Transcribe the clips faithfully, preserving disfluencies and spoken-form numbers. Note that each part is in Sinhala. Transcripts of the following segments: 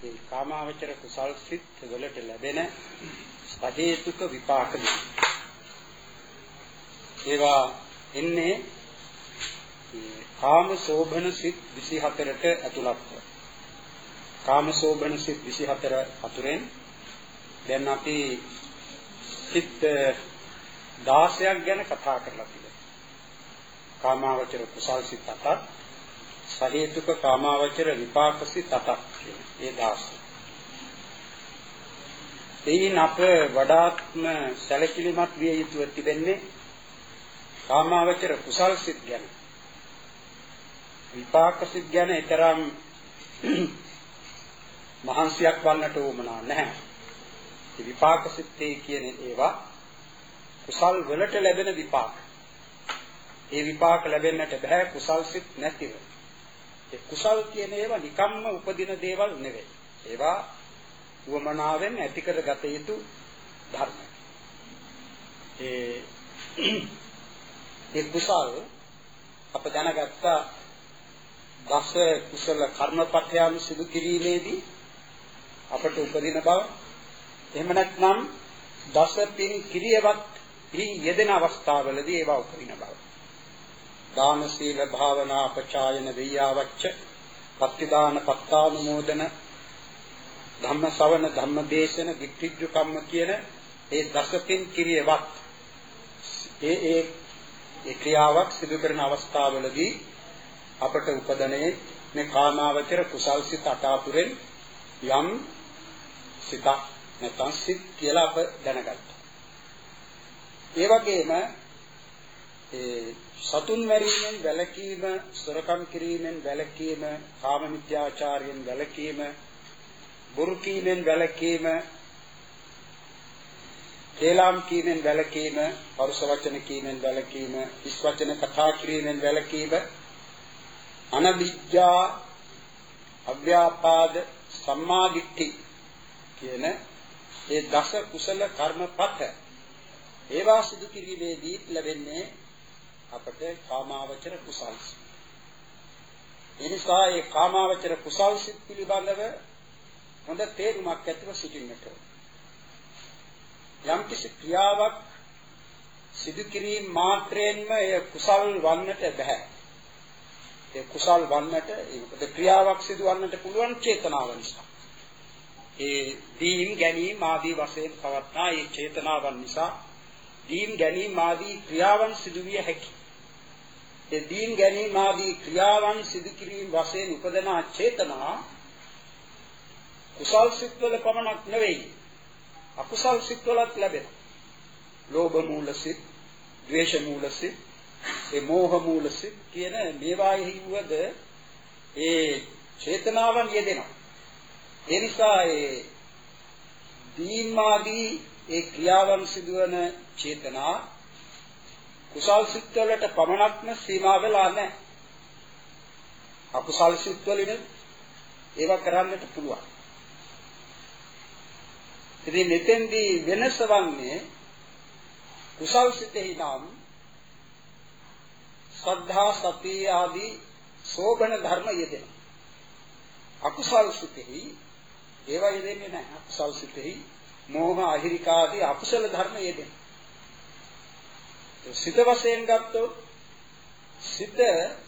ඒ කාමාවචර කුසල් සිත් වලට ලැබෙන සහේතුක විපාක ඒවා එන්නේ කාම සෝභන සිත් විසිහතරට ඇතුළත්ව. කාම සෝභන සිත් විසිහතර අතුරෙන් දැන් අපි සිත් දහසක් ගැන කතා කරලා තිබෙනවා. කාමාවචර කුසල් සිත් අටක්, සහේතුක කාමාවචර විපාක සිත් අටක් කියන ඒ දහස. එයින් අප වඩාත්ම සැලකිලිමත් විය යුතුව තිබෙන්නේ කාමාවචර කුසල් සිත් ගැන. විපාක සිත් ගැන ඊතරම් මහන්සියක් වන්නට උවමනා නැහැ. මේ විපාක සිත්තේ කියන්නේ ඒවා කුසල් වලට ලැබෙන විපාක. ඒ විපාක ලැබෙන්නට බෑ කුසල් සිත් නැතිව. ඒ කුසල් කියන ඒවා නිකම්ම උපදින දේවල් නෙවෙයි. ඒවා උවමනාවෙන් ඇති කරගත යුතු ධර්ම. ඒ ඒ කුසල් අප දැනගත්තා දස කුසල කර්මපත්‍යයන් සිදු කිරීමේදී අපට උපදින බව. එහෙම නැත්නම් දස පින් කිරියවත් පින් යෙදෙන අවස්ථාවලදී ඒවා උපදින බව. දාන සීල භාවනා අපචායන වෙය්‍යාවච්ච පත්තිදාන පත්තානුමෝදන ධම්ම ශ්‍රවණ ධම්ම දේශන වික්ඛිජ්ජු කම්ම කියන ඒ දස පින් කිරියවත් ඒ ඒ ඒ ක්‍රියාවක් සිදු කරන අවස්ථාවලදී අපට උපදනේ මේ කාමාවචර කුසල් සිත් අටාතුරෙන් යම් සිතක් නැත්නම් සිත් කියලා අප දැනගත්තා. ඒ වගේම ඒ සතුන් මැරීමෙන් වැළකීම, සොරකම් කිරීමෙන් වැළකීම, කාම මිත්‍යාචාරයෙන් වැළකීම, බොරු කීමෙන් වැළකීම, කේලම් කීමෙන් වැළකීම, පරුෂ වචන කීමෙන් වැළකීම, හිස් වචන කතා කිරීමෙන් වැළකීම, අනවිජ්ජා, අව්‍යාපාද, සම්මාදිට්ඨි කියන ඒ දස කුසල කර්මපත ඒවා සිදු කිරීමේදී ලැබෙන්නේ අපට කාමාවචර කුසල් සිත්. ඒ නිසා ඒ කාමාවචර කුසල් සිත් පිළිබඳව හොඳ තේරුමක් ඇතිව සිටින්නට ඕන. යම් කිසි ක්‍රියාවක් සිදු කිරීම මාත්‍රයෙන්ම ඒ කුසල් වන්නට බෑ. ඒ කුසල් වන්නට ඒ ක්‍රියාවක් සිදුවන්නට පුළුවන් චේතනාව නිසා. ඒ දීන් ගැනීම ආදී වශයෙන් පවත්නා ඒ චේතනාවන් නිසා දීන් ගැනීම ආදී ක්‍රියාවන් සිදු විය හැකියි. ඒ දීන් ගැනීම ආදී ක්‍රියාවන් සිදු කිරීම වශයෙන් උපදනා චේතනා කුසල් සිත්වල පමණක් නෙවෙයි අකුසල් සිත්වලත් ලැබෙනවා. ලෝභ මූල සිත්, ද්වේෂ මූල සිත්, ඒ මෝහ මූල සිත් කියන මේවාෙහි වද ඒ චේතනාවන් යෙදෙනවා. ඒ නිසා ඒ දීමාදී ඒ ක්‍රියාවන් සිදුවන චේතනා කුසල් සිත්වලට පමණක්ම සීමා වෙලා නැහැ. අකුසල් සිත්වලින් ඒවා කරන්නට පුළුවන්. ඉතින් මෙතෙන්දී වෙනස වන්නේ කුසල් සිතෙහි නම් ශ්‍රද්ධා සති ආදී සෝබන ධර්ම යෙදෙනවා. අකුසල් සිතෙහි ඒවා යෙදෙන්නේ නැහැ. අකුසල් සිතෙහි මෝහ අහිරිකා ආදී අකුසල ධර්ම යෙදෙනවා. සිත වශයෙන් ගත්තොත් සිත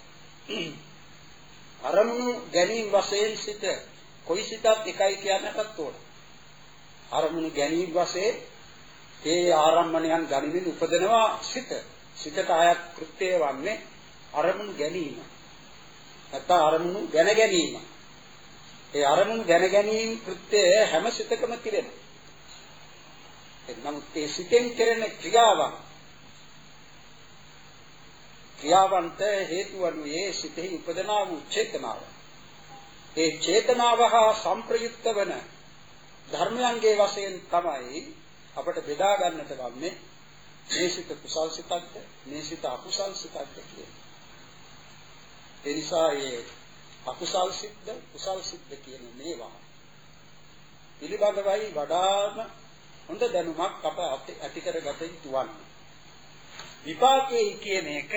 අරමුණු ගැනීම වශයෙන් සිත කොයි සිතත් එකයි කියන්නටත් ඕන. අරමුණු ගැනීම වශයෙන් ඒ ආරම්මණයන් ගනිමින් උපදනවා සිත. සිතට ආයත් කෘත්‍යය වන්නේ අරමුණු ගැනීම. නැත්නම් අරමුණු දැන ගැනීම. ඒ අරමුණු දැන ගැනීම කෘත්‍යය හැම සිතකම තිරෙනවා. නමුත් ඒ සිතෙන් කෙරෙන ක්‍රියාවන් ක්‍රියාවන්ට හේතු වනුයේ සිතෙහි උපදනා වූ චේතනාව. ඒ චේතනාව හා සංප්‍රයුක්ත වන ධර්මයන්ගේ වශයෙන් තමයි අපට බෙදා ගන්නට වන්නේ මේ සිත කුසල් සිතක්ද මේ සිත අකුසල් සිතක්ද කියන්නේ. ඒ නිසා ඒ අකුසල් සිත්ද කුසල් සිත්ද කියන මේවා පිළිබඳවයි වඩාම හොඳ දැනුමක් අප ඇති කරගත යුතු වන්නේ. විපාකයේ කියන එක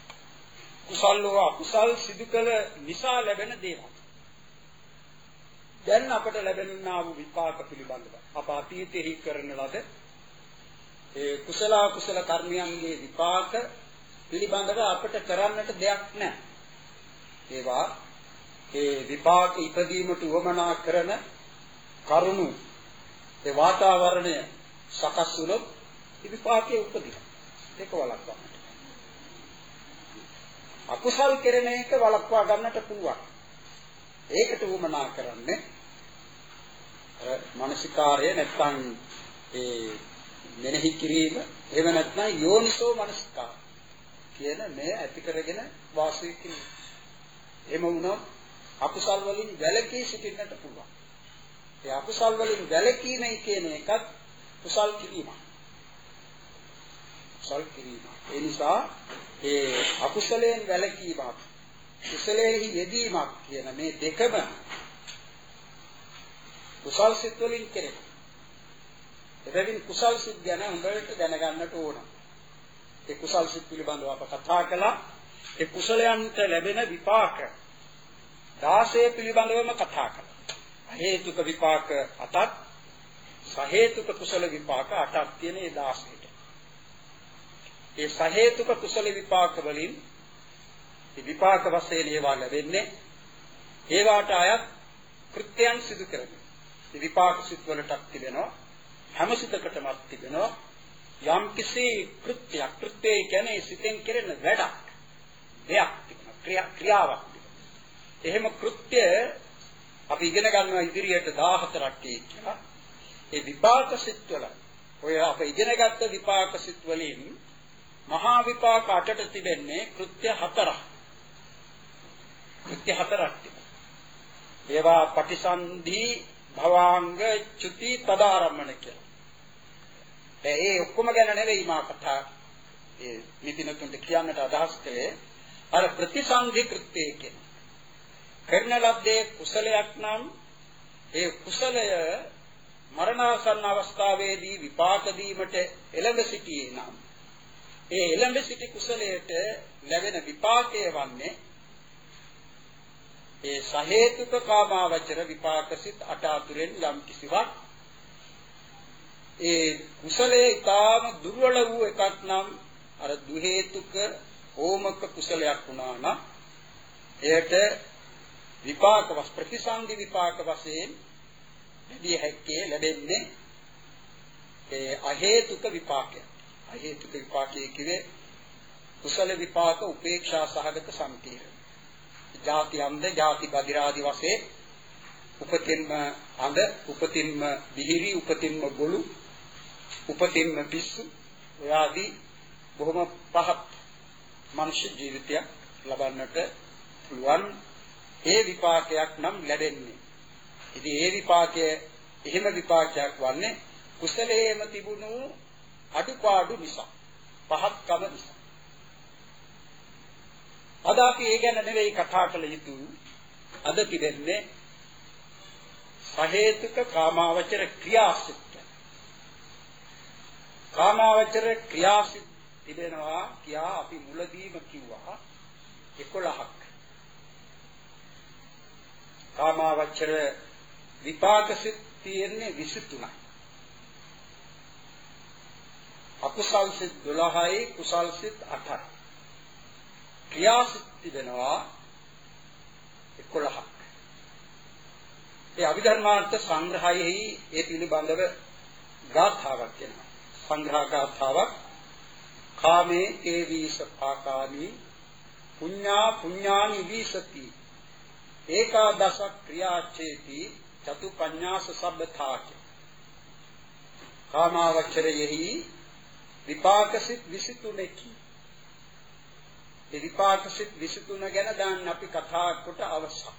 කුසල් හෝ අකුසල් සිදු කළ නිසා ලැබෙන දේවල්. දැන් අපට ලැබෙනා වූ විපාක පිළිබඳව අප අතීතෙහි කරන ලද ඒ කුසල කුසල කර්මයන්ගේ විපාක පිළිබඳව අපට කරන්නට දෙයක් නැහැ. ඒවා ඒ විපාක ඉදීමට උවමනා කරන කරුණු ඒ වාතාවරණය සකස් වුණොත් විපාකයේ උපදිනවා. ඒක වළක්වන්නට. අකුසල් කෙරෙන එක වළක්වා ගන්නට පුළුවන්. ඒකට උවමනා කරන්නේ අර මානසිකාරය නැත්නම් ඒ මෙනෙහි කිරීම එහෙම නැත්නම් යෝනිසෝ මනසිකාර කියන මේ ඇති කරගෙන වාසය කිරීම. එහෙම වුණොත් අකුසල් වලින් වැළකී සිටින්නට පුළුවන්. ඒ අකුසල් වලින් වැළකීමයි කියන එකත් කුසල් කිරීමක්. කුසල් කිරීම. ඒ නිසා ඒ අකුසලයෙන් වැළකීමක් කුසලයෙහි යෙදීමක් කියන මේ දෙකම කුසල් සිත් වලින් කෙරෙනවා. එබැවින් කුසල් සිත් ගැන හොඳට දැනගන්නට ඕන. ඒ කුසල් සිත් පිළිබඳව අප කතා කළා. ඒ කුසලයන්ට ලැබෙන විපාක දාසය පිළිබඳවම කතා කළා. හේතුක විපාක අටක් සහේතුක කුසල විපාක අටක් තියෙන ඒ දාසයට. ඒ සහේතුක කුසල විපාක වලින් ඒ විපාක වශයෙන් ඒවා ලැබෙන්නේ ඒවාට අයත් කෘත්‍යයන් සිදු කරගෙන. ඒ විපාක සිත් වලටත් තිබෙනවා හැම සිතකටම තිබෙනවා යම් කිසි කෘත්‍යයක්. කෘත්‍යය කියන්නේ සිතෙන් කෙරෙන වැඩක්. දෙයක් තිබෙනවා ක්‍රියා ක්‍රියාවක්. එහෙම කෘත්‍ය අපි ඉගෙන ගන්නවා ඉදිරියට දාහතරක් කියලා. ඒ විපාක සිත් වල ඔය අප ඉගෙනගත්ත විපාක සිත් වලින් මහා විපාක අටට තිබෙන්නේ කෘත්‍ය හතරක්. කෘත්‍ය හතරක් තිබෙනවා. ඒවා පටිසන්ධි භවාංග චුති තදාරම්මන කියලා. ඒ ඔක්කොම ගැන නෙවෙයි මා කතා ඒ නිතිනතුන්ට කියන්නට අදහස් කළේ අර ප්‍රතිසන්ධි කෘත්‍ය කියන. කරන ලද්දේ කුසලයක් නම් ඒ කුසලය මරණාසන්න අවස්ථාවේදී විපාක දීමට එළඹ සිටියේ නම් ඒ එළඹ සිටි කුසලයට ලැබෙන විපාකය වන්නේ ඒ සහේතුක කාමාවචර විපාක සිත් අට අතුරෙන් යම් කිසිවක් ඒ කුසලයේ ඊටාම දුර්වල වූ එකක් නම් අර දු හේතුක ඕමක කුසලයක් වුණා නම් එයට විපාක වස් ප්‍රතිසන්දි විපාක වශයෙන් ලැබිය හැක්කේ ලැබෙන්නේ ඒ අහේතුක විපාකය. අහේතුක විපාකයේ කිවේ කුසල විපාක උපේක්ෂා සහගත සම්පීර්ණ. ජාති අන්ද ජාති බදිරාදි වශයෙන් උපතින්ම අඳ උපතින්ම බිහිරි උපතින්ම ගොළු උපතින්ම පිස්සු ඔයාදී බොහොම පහත් මනුෂ්‍ය ජීවිතයක් ලබන්නට පුළුවන් ඒ විපාකයක් නම් ලැබෙන්නේ. ඉතින් ඒ විපාකය එහෙම විපාකයක් වන්නේ කුසලයේම තිබුණු අඩුපාඩු නිසා පහත්කම නිසා. අද අපි ඒ ගැන නෙවෙයි කතා කළ යුතු. අද තිබෙන්නේ සහේතුක කාමාවචර ක්‍රියාසිත. කාමාවචර ක්‍රියාසිත තිබෙනවා කියා අපි මුලදීම කිව්වා එකොළහක්. කාමාවචර විපාක සිත් තියෙන්නේ විසි තුනයි. අකුසල් සිත් දොළහයි කුසල් සිත් අටයි. ක්‍රියාසිත තිබෙනවා එකොළහක්. ඒ අභිධර්මාර්ථ සංග්‍රහයෙහි ඒ පිළිබඳව ගාථාවක් කියනවා. සංග්‍රහ ගාථාවක් කාමේ ඒවීස පාකාමි පුඤ්ඤා පුඤ්ඤානි වීසති ඒකාදස ක්‍රියාචේති චතු පඤ්ඤාස සබ්බථාච. කාමාවචරයෙහි විපාක සිත් විසි තුනකි. ඒ විපාක සිත් විසි තුන ගැන දැන් අපි කතා කොට අවසන්.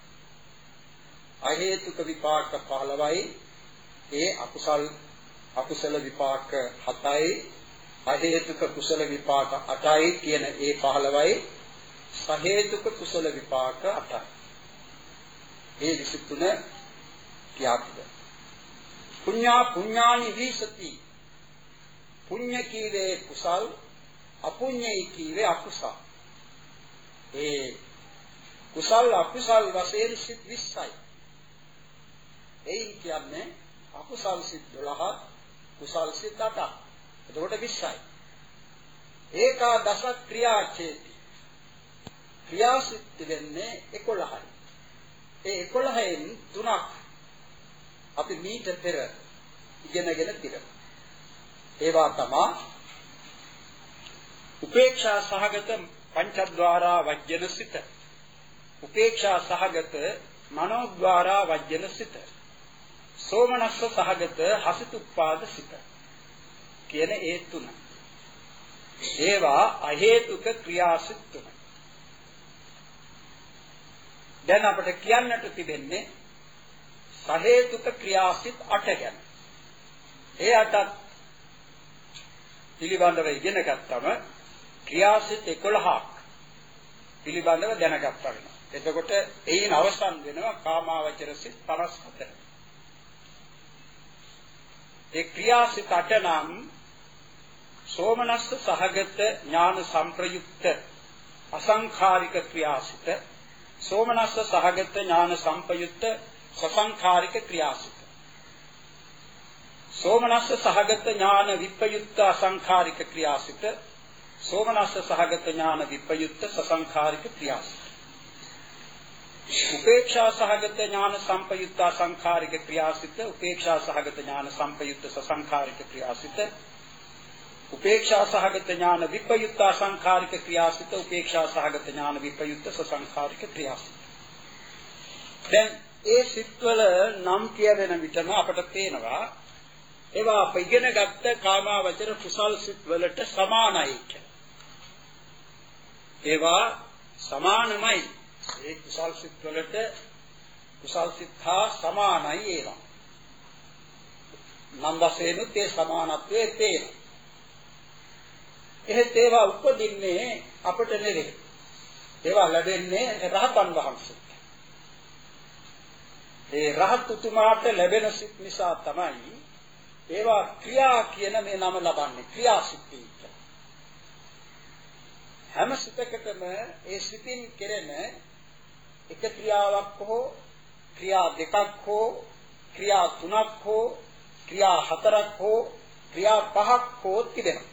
අහේතුක විපාක පහළොවයි ඒ අකුසල් අකුසල විපාක හතයි අහේතුක කුසල විපාක අටයි කියන ඒ පහළොවයි සහේතුක කුසල විපාක අටයි. ඒ විසි තුන කියාපද. පුඤ්ඤා පුඤ්ඤානි වීසති. පුඤ්ඤ කීවේ කුසල් අපුඤ්ඤයි කීවේ අකුසල්. ඒ කුසල් අකුසල් වශයෙන් සිත් විස්සයි. ඒ කියන්නේ අකුසල් සිත් දොළහ කුසල් සිත් අටක්. එතකොට විස්සයි. ඒකාදස ක්‍රියාචේති. ක්‍රියාසිත වෙන්නේ එකොළහයි. ඒ එකොළහෙන් තුනක් අපි මීට පෙර ඉගෙනගෙන තිබෙනවා. ඒවා තමයි උපේක්ෂා සහගත පංචද්වාරා වජ්ජන සිත, උපේක්ෂා සහගත මනෝද්වාරා වජ්ජන සිත, සෝමනස්ස සහගත හසිතුප්පාද සිත කියන ඒ තුන. ඒවා අහේතුක ක්‍රියාසිත තුන. දැන් අපිට කියන්නට තිබෙන්නේ සහේතුක ක්‍රියාසිත අට ගැන. ඒ අටත් පිළිබඳව ඉගෙන ගත්තම ක්‍රියාසිත එකොළහක් පිළිබඳව දැනගත්තා වෙනවා. එතකොට එයින් අවසන් වෙනවා කාමාවචර සිත් පනස් හතර. ඒ ක්‍රියාසිත අට නම් සෝමනස්ස සහගත ඥාන සංප්‍රයුක්ත අසංඛාරික ක්‍රියාසිත, සෝමනස්ස සහගත ඥාන සංපයුක්ත සසංඛාරික ක්‍රියාසිත, සෝමනස්ස සහගත ඥාන විප්පයුක්ත අසංඛාරික ක්‍රියාසිත, සෝමනස්ස සහගත ඥාන විප්පයුක්ත සසංඛාරික ක්‍රියාසිත, උපේක්ෂා සහගත ඥාන සංපයුක්ත අසංඛාරික ක්‍රියාසිත, උපේක්ෂා සහගත ඥාන සංපයුක්ත සසංඛාරික ක්‍රියාසිත, උපේක්ෂා සහගත ඥාන විප්පයුක්ත අසංඛාරික ක්‍රියාසිත, උපේක්ෂා සහගත ඥාන විප්පයුක්ත සසංඛාරික ක්‍රියාසිත. දැන් ඒ සිත්වල නම් කියවෙන විටම අපට පේනවා ඒවා අප ඉගෙන ගත්ත කාමාවචර කුසල් සිත් වලට සමානයි කියලා. ඒවා සමානමයි. ඒ කුසල් සිත් වලට කුසල් සිත් හා සමානයි ඒවා. නම් වශයෙන්ුත් ඒ සමානත්වයේ පේනවා. එහෙත් ඒවා උපදින්නේ අපට නෙවෙයි. ඒවා ලැබෙන්නේ රහතන් වහන්සේට. ඒ රහත් උතුමාට ලැබෙන සිත් නිසා තමයි ඒවා ක්‍රියා කියන මේ නම ලබන්නේ. ක්‍රියාසිත කියලා. හැම සිතකටම ඒ සිතින් කෙරෙන එක ක්‍රියාවක් හෝ ක්‍රියා දෙකක් හෝ ක්‍රියා තුනක් හෝ ක්‍රියා හතරක් හෝ ක්‍රියා පහක් හෝ තිබෙනවා.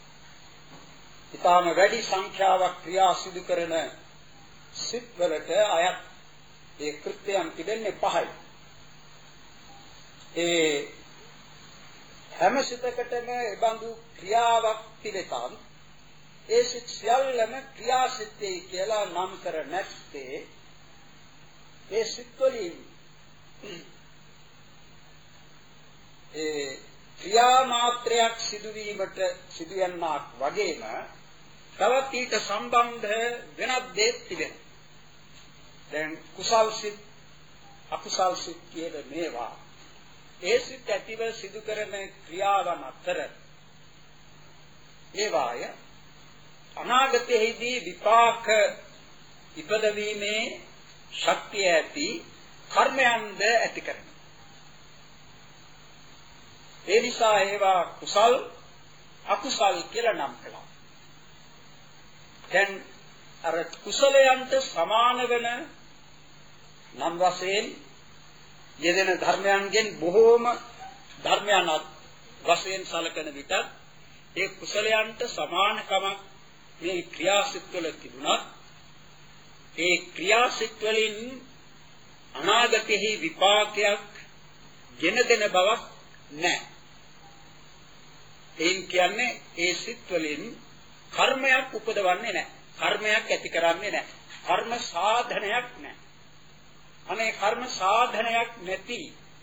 ඊටාම වැඩි සංඛ්‍යාවක් ක්‍රියා සිදු කරන සිත් වලට අයත් ඒ කෘත්‍යයන් තිබෙන්නේ පහයි. ඒ හැම සිතකටම එබඳු ක්‍රියාවක් තිබෙතත් ඒ සිත් සියල්ලම ක්‍රියාසිතේ කියලා නම් කර නැත්තේ ඒ සිත් වලින් ඒ ක්‍රියා මාත්‍රයක් සිදුවීමට සිදුවන්නක් වගේම තවත් ඊට සම්බන්ධ වෙනත් දේ තිබෙනවා. දැන් කුසල් සිත් අකුසල් සිත් කියන මේවා ඒ සිත් ඇතිව සිදු කරන ක්‍රියාවන් අතර ඒවාය අනාගතයේදී විපාක ඉපදවීමේ ශක්තිය ඇති කර්මයන්ද ඇති කරනවා. ඒ නිසා ඒවා කුසල් අකුසල් කියලා නම් කළා. දැන් අර කුසලයන්ට සමාන වෙන නම් වශයෙන් යෙදෙන ධර්මයන්ගෙන් බොහෝම ධර්මයන් වශයෙන් සැලකෙන විට ඒ කුසලයන්ට සමානකමක් මේ ක්‍රියාසිත වල තිබුණත් ඒ ක්‍රියාසිත වලින් අනාගතයේ විපාකයක් ගෙන දෙන බවක් නැහැ. එයින් කියන්නේ ඒ සිත් වලින් කර්මයක් උපදවන්නේ නැහැ. කර්මයක් ඇති කරන්නේ නැහැ. කර්ම සාධනයක් නැහැ. අනේ කර්ම සාධනයක් නැති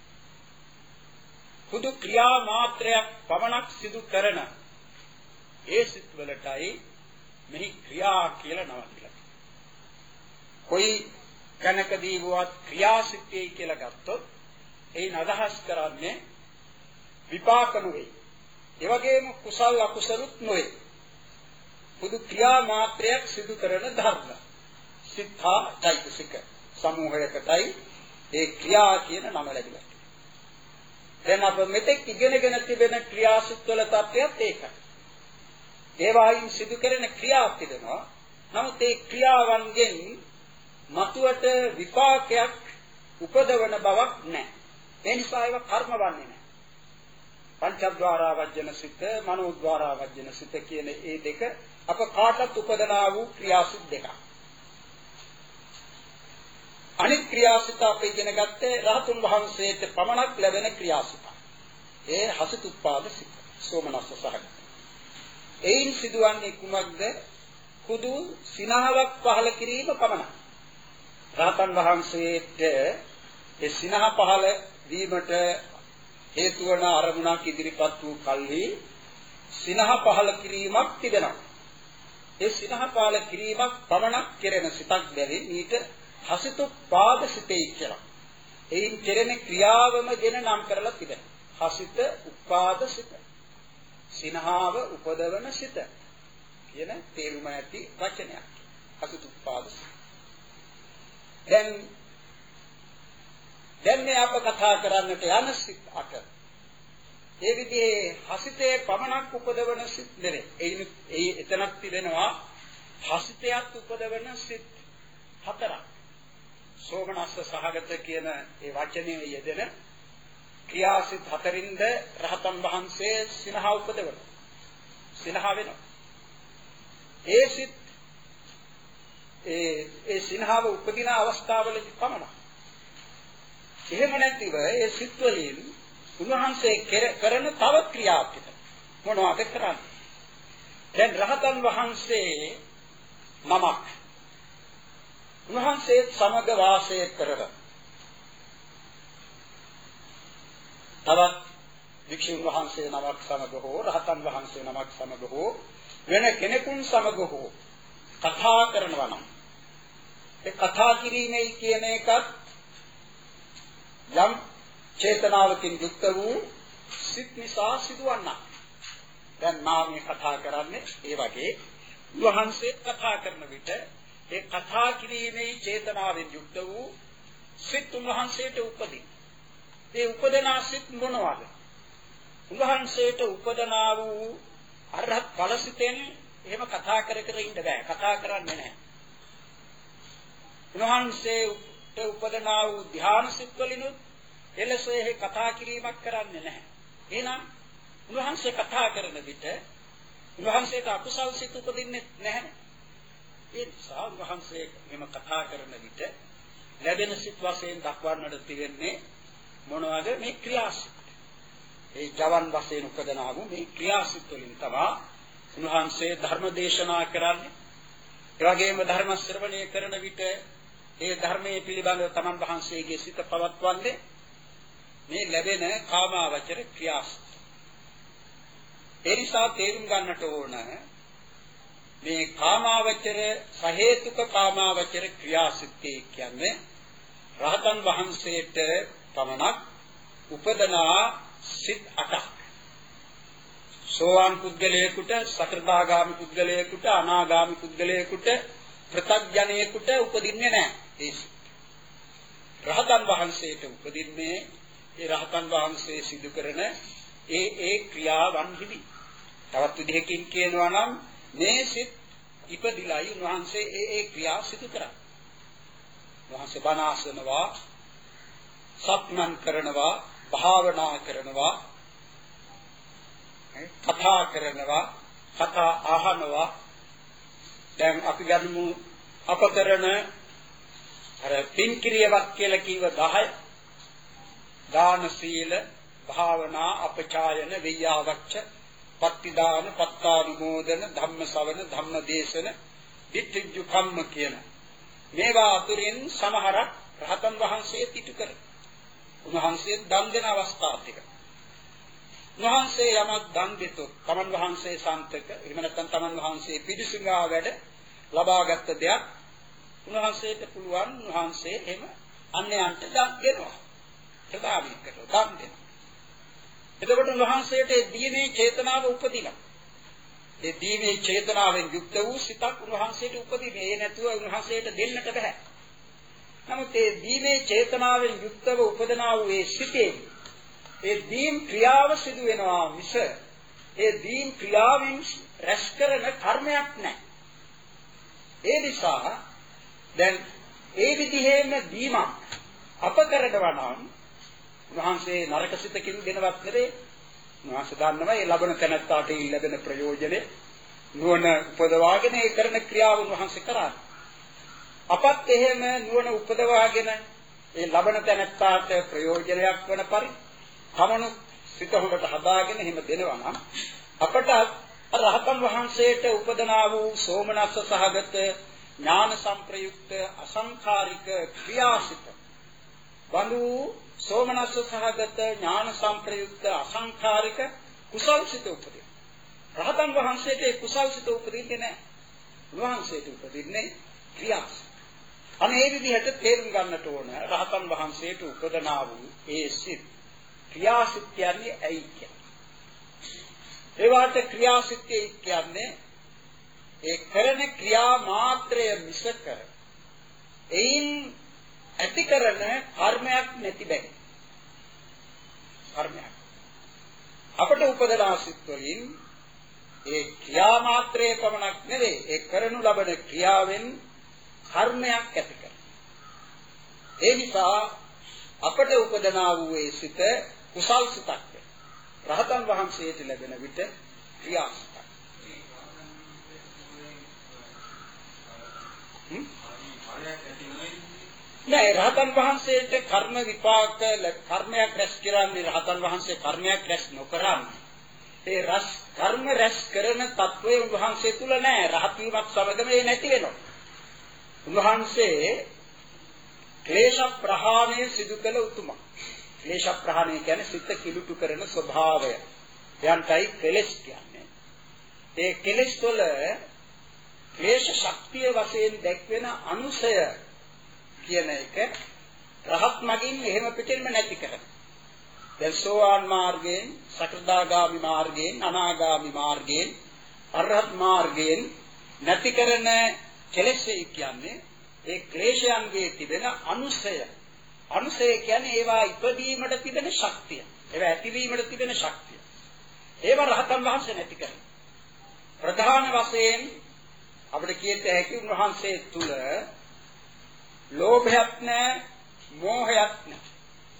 හුදු ක්‍රියා මාත්‍රයක් පමණක් සිදු කරන ඒ සිත් වලටයි මෙහි ක්‍රියා කියලා නම කියලා. කොයි කනකදී වුවත් ක්‍රියාසිතේ කියලා ගත්තොත් එයින් අදහස් කරන්නේ විපාක නෙවෙයි. ඒ වගේම කුසල අකුසලුත් නෙවෙයි. හුදු ක්‍රියා මාත්‍රයක් සිදු කරන ධර්ම. සිතා චෛතසික සමූහයකටයි ඒ ක්‍රියා කියන නම ලැබිලා. දැන් අප මෙතෙක් ඉගෙනගෙන තිබෙන ක්‍රියාසිත වල තත්ත්වයක් ඒකයි. ඒවායින් සිදු කරන ක්‍රියා තිබෙනවා. නමුත් ඒ ක්‍රියාවන්ගෙන් මතුවට විපාකයක් උපදවන බවක් නැහැ. ඒ නිසා ඒවා කර්ම වන්නේ නැහැ. පංචද්වාරා වජ්ජන සිත, මනෝද්වාරා වජ්ජන සිත කියන ඒ දෙක අප කාටත් උපදනා වූ ක්‍රියාසිත දෙකක්. අනිත් ක්‍රියාසිත අපි ඉගෙන ගත්තේ රහතුන් වහන්සේට පමණක් ලැබෙන ක්‍රියාසිත. ඒ හසිතුප්පාද සිත, සෝමනස්ස සහගත. එයින් සිදුවන්නේ කුමක්ද? කුදු සිනහවක් පහළ කිරීම පමණයි. රහතන් වහන්සේට ඒ සිනහ පහළ වීමට හේතු වන අරමුණක් ඉදිරිපත් වූ කල්හි සිනහ පහළ කිරීමක් තිබෙනවා. ඒ සිනහ පහළ කිරීමක් පමණක් කෙරෙන සිතක් බැවින් ඊට හසිතුප්පාද සිතේ කියලා. එයින් කෙරෙන ක්‍රියාවම ගෙන නම් කරලා තිබෙනවා. හසිත උපාද සිත. සිනහව උපදවන සිත කියන තේරුම ඇති වචනයක්. හසිතුප්පාද සිත. දැන් දැන් මේ අප කතා කරන්නට යන සිත් අට. ඒ විදිහේ හසිතේ පමණක් උපදවන සිත් නෙවේ. ඒ ඒ එතනක් තිබෙනවා හසිතයත් උපදවන සිත් හතරක්. සෝමනස්ස සහගත කියන ඒ වචනේ යෙදෙන ක්‍රියාසිත හතරින්ද රහතන් වහන්සේ සිනහ උපදවන. සිනහ වෙනවා. ඒ සිත් ඒ ඒ සිනහව උපදින අවස්ථාවලදී පමණක්. එහෙම නැතිව ඒ සිත් වලින් උන්වහන්සේ කරන තව ක්‍රියාවක් මොනවද කරන්නේ? දැන් රහතන් වහන්සේ නමක් උන්වහන්සේ සමග වාසය කරන තවත් වික්ෂුන් වහන්සේ නමක් සමග හෝ රහතන් වහන්සේ නමක් සමග හෝ වෙන කෙනෙකුන් සමග හෝ කතා කරනවා නම් ඒ කතා කිරීමේ කියන එකත් යම් චේතනාවකින් යුක්ත වූ සිත් නිසා සිදුවන්නා. දැන් මා මේ කතා කරන්නේ ඒ වගේ වහන්සේ කතා කරන විට ඒ කතා කිරීමේ චේතනාවෙන් යුක්ත වූ සිත් උන්වහන්සේට උපදී. ඒ උපදනා සිත් මොනවාද? උන්වහන්සේට උපදනා වූ අරහත් ඵලසිතෙන් එහෙම කතා කර කර ඉන්න බෑ. කතා කරන්නේ නැහැ. උන්වහන්සේට උපදනා වූ ධ්‍යාන සිත් වලිනුත් එලෙස එහෙ කතා කිරීමක් කරන්නේ නැහැ. එහෙනම් උන්වහන්සේ කතා කරන විට උන්වහන්සේට අකුසල් සිත් උපදින්නේ නැහැ. ඒ නිසා උන්වහන්සේ එහෙම කතා කරන විට ලැබෙන සිත් වශයෙන් දක්වන්නට තියෙන්නේ මොනවද? මේ ක්‍රියාසිත. ඒ ජවන් වශයෙන් උපදනා වූ මේ ක්‍රියාසිත වලින් තමයි උන්වහන්සේ ධර්ම දේශනා කරන්නේ. ඒ වගේම ධර්ම ශ්‍රවණය කරන විට ඒ ධර්මයේ පිළිබඳව තමන් වහන්සේගේ සිත පවත්වන්නේ මේ ලැබෙන කාමාවචර ක්‍රියාසිත. ඒ නිසා තේරුම් ගන්නට ඕන මේ කාමාවචර සහේතුක කාමාවචර ක්‍රියාසිතේ කියන්නේ රහතන් වහන්සේට පමණක් උපදනා සිත් අටක්. සෝවාන් පුද්ගලයෙකුට, සතරදාගාමි පුද්ගලයෙකුට, අනාගාමි පුද්ගලයෙකුට, ප්‍රත්‍යඥයෙකුට උපදින්නේ නැහැ. ඒ සිත්. රහතන් වහන්සේට උපදින්නේ ඒ රහතන් වහන්සේ සිදු කරන ඒ ඒ ක්‍රියාවන්හිදී. තවත් විදිහකින් කියනවා නම් මේ සිත් ඉපදිලායි උන්වහන්සේ ඒ ඒ ක්‍රියා සිදු කරා. උන්වහන්සේ බණ අසනවා, සක්මන් කරනවා, භාවනා කරනවා, කතා කරනවා, කතා අහනවා. දැන් අපි ගනිමු අප කරන අර පින් ක්‍රියාවක් කියලා කිව්ව දහය. දාන, සීල, භාවනා, අපචායන, වෙය්‍යාවච්ච, පත්තිදාන, පත්තානුමෝදන, ධම්ම ශ්‍රවණ, ධම්ම දේශන, ditthijju කම්ම කියන මේවා අතුරින් සමහරක් රහතන් වහන්සේ පිටු කර. උන්වහන්සේ දන් දෙන අවස්ථා ටික. උන්වහන්සේ යමක් දන් දෙතොත් තමන් වහන්සේ සාන්තක එහෙම නැත්නම් තමන් වහන්සේ පිළිසුඟා වැඩ ලබාගත් දෙයක් උන්වහන්සේට පුළුවන් උන්වහන්සේ එහෙම අන්‍යයන්ට දන් දෙනවා. ප්‍රදානීකට දන් දෙනවා. එතකොට උන්වහන්සේට දීමේ චේතනාව උපදිනවා. ඒ දීමේ චේතනාවෙන් යුක්ත වූ සිතක් උන්වහන්සේට උපදින්නේ. ඒ නැතුව උන්වහන්සේට දෙන්නට බෑ. නමුත් ඒ දීමේ චේතනාවෙන් යුක්තව උපදනා වූ ඒ සිතේ ඒ දීම් ක්‍රියාව සිදු වෙනවා මිස ඒ දීම් ක්‍රියාවෙන් රැස් කරන කර්මයක් නැහැ. ඒ නිසා දැන් ඒ විදිහේම දීමක් අප කරනවා නම් උන්වහන්සේ නරක සිතකින් දෙනවත් නෙවේ. උන්වහන්සේ දන්නවා මේ ලබන තැනත්තාට ලැබෙන ප්‍රයෝජනේ නුවණ උපදවාගෙන ඒ කරන ක්‍රියාව උන්වහන්සේ කරා. අපත් එහෙම නුවණ උපදවාගෙන ඒ ලබන තැනත්තාට ප්‍රයෝජනයක් වන පරිදි තමනු සිත හොඳට හදාගෙන එහෙම දෙනවා නම් අපට රහතන් වහන්සේට උපදනා වූ සෝමනස්ස සහගත ඥාන සංප්‍රයුක්ත අසංඛාරික ක්‍රියාසිත බඳු සෝමනස්ස සහගත ඥාන සංප්‍රයුක්ත අසංඛාරික කුසල්සිත උපදින. රහතන් වහන්සේට ඒ කුසල්සිත උපදින්නේ නැහැ. වහන්සේට උපදින්නේ ක්‍රියාසිත. අනේ මේ විදිහට තේරුම් ගන්නට ඕන රහතන් වහන්සේට උපදනා වූ ඒ සිත් ක්‍රියාසිත කියන්නේ ඇයි කියන්නේ. ඒවට ක්‍රියාසිතේ කියන්නේ ඒ කරන ක්‍රියා මාත්‍රය මිසක එයින් ඇති කරන කර්මයක් නැති බැරි. කර්මයක්. අපට උපදනා සිත් වලින් ඒ ක්‍රියා මාත්‍රයේ පමණක් නෙවෙයි ඒ කරනු ලබන ක්‍රියාවෙන් කර්මයක් ඇති කරන. ඒ නිසා අපට උපදනා වූ ඒ සිත කුසල් සිතක්. රහතන් වහන්සේට ලැබෙන විට ක්‍රියාසිතක්. නෑ රහතන් වහන්සේට කර්ම විපාක කර්මයක් රැස් කරන්නේ රහතන් වහන්සේ කර්මයක් රැස් නොකරන්නේ. ඒ රැස් කර්ම රැස් කරන తත්වය උන්වහන්සේ තුල නෑ. රහත් වීමත් සමගම ඒ නැති වෙනවා. උන්වහන්සේ ක්ලේශ ප්‍රහාණය සිදු කළ උතුමක්. ක්ලේශ ප්‍රහාණය කියන්නේ සිත කිලුටු කරන ස්වභාවය. යන්ටයි කෙලෙස් කියන්නේ. ඒ කෙලෙස් වල ක්ලේශ ශක්තිය වශයෙන් දැක්වෙන අනුසය කියන එක රහත් මගින් එහෙම පිටින්ම නැති කරන. දැන් සෝවාන් මාර්ගයෙන්, සකෘදාගාමි මාර්ගයෙන්, අනාගාමි මාර්ගයෙන්, අරහත් මාර්ගයෙන් නැති කරන කෙලෙස් කියන්නේ ඒ ක්ලේශයන්ගේ තිබෙන අනුසය. අනුසය කියන්නේ ඒවා ඉපදීමට තිබෙන ශක්තිය. ඒවා ඇතිවීමට තිබෙන ශක්තිය. ඒවා රහතන් වහන්සේ නැති කරනවා. ප්‍රධාන වශයෙන් අපිට කියත හැකි උන්වහන්සේ තුල ලෝභයක් නැහැ, මෝහයක් නැහැ.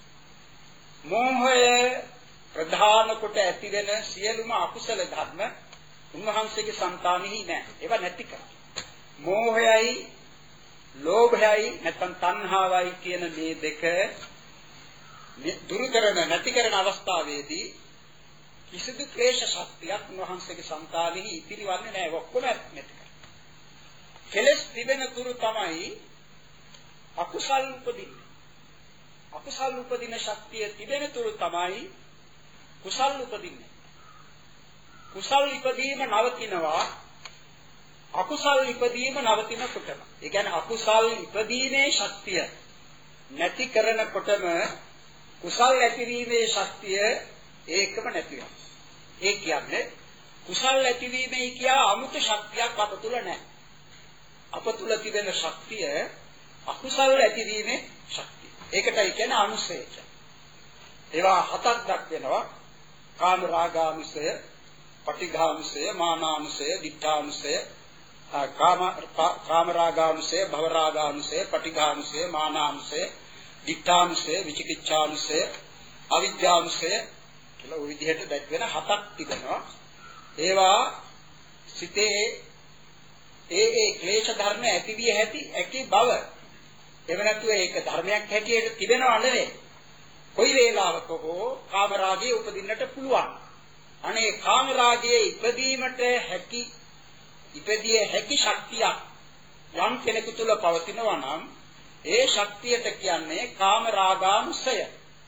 මෝහය ප්‍රධාන කොට ඇතිවෙන සියලුම අකුසල ධර්ම උන්වහන්සේගේ సంతානෙහි නැහැ. ඒවා නැති කරනවා. මෝහයයි ලෝභයයි නැත්නම් තණ්හාවයි කියන මේ දෙක දුරු කරන නැති කරන අවස්ථාවේදී කිසිදු ක්ලේශ ශක්තියක් උන්වහන්සේගේ సంతානෙහි ඉතිරිවන්නේ නැහැ. ඔක්කොම නැති කරනවා. කෙලස් තිබෙන තුරු තමයි අකුසල් උපදින්නේ. අකුසල් උපදින ශක්තිය තිබෙන තුරු තමයි කුසල් උපදින්නේ. කුසල් ඉපදීම නවතිනවා. අකුසල් ඉපදීම නවතිනකොටම. ඒ කියන්නේ අකුසල් ඉපදීමේ ශක්තිය නැති කරනකොටම කුසල් ඇතිවීමේ ශක්තිය ඒකම නැති වෙනවා. ඒ කියන්නේ කුසල් ඇතිවීමේ කියා අමුත ශක්තියක් අප තුල නැහැ. අප තුල තිබෙන ශක්තිය අකුසල් ඇතිවීමේ ශක්තිය. ඒකටයි කියන්නේ අනුසය. ඒවා හතක් දක්වනවා. කාම රාගානුසය, පටිඝානුසය, මානානුසය, දිඨානුසය, කාම කාම රාගානුසය, භව රාගානුසය, පටිඝානුසය, මානානුසය, දිඨානුසය, විචිකිච්ඡානුසය, අවිජ්ජානුසය කියලා ওই විදිහට දැක්වෙන හතක් තිබෙනවා. ඒවා සිතේ ඒ ඒ ක්ලේශ ධර්ම ඇතිවිය හැකි ඇකි බව. එව නැතුව ඒක ධර්මයක් හැටියට තිබෙනව නෙවෙයි. කොයි වේලාවක හෝ කාම රාගයේ උපදින්නට පුළුවන්. අනේ කාම රාගයේ ඉපදීමට හැකි ඉපදිය හැකි ශක්තියක් යම් කෙනෙකු තුල පවතිනවා නම් ඒ ශක්තියට කියන්නේ කාම රාගානුසය.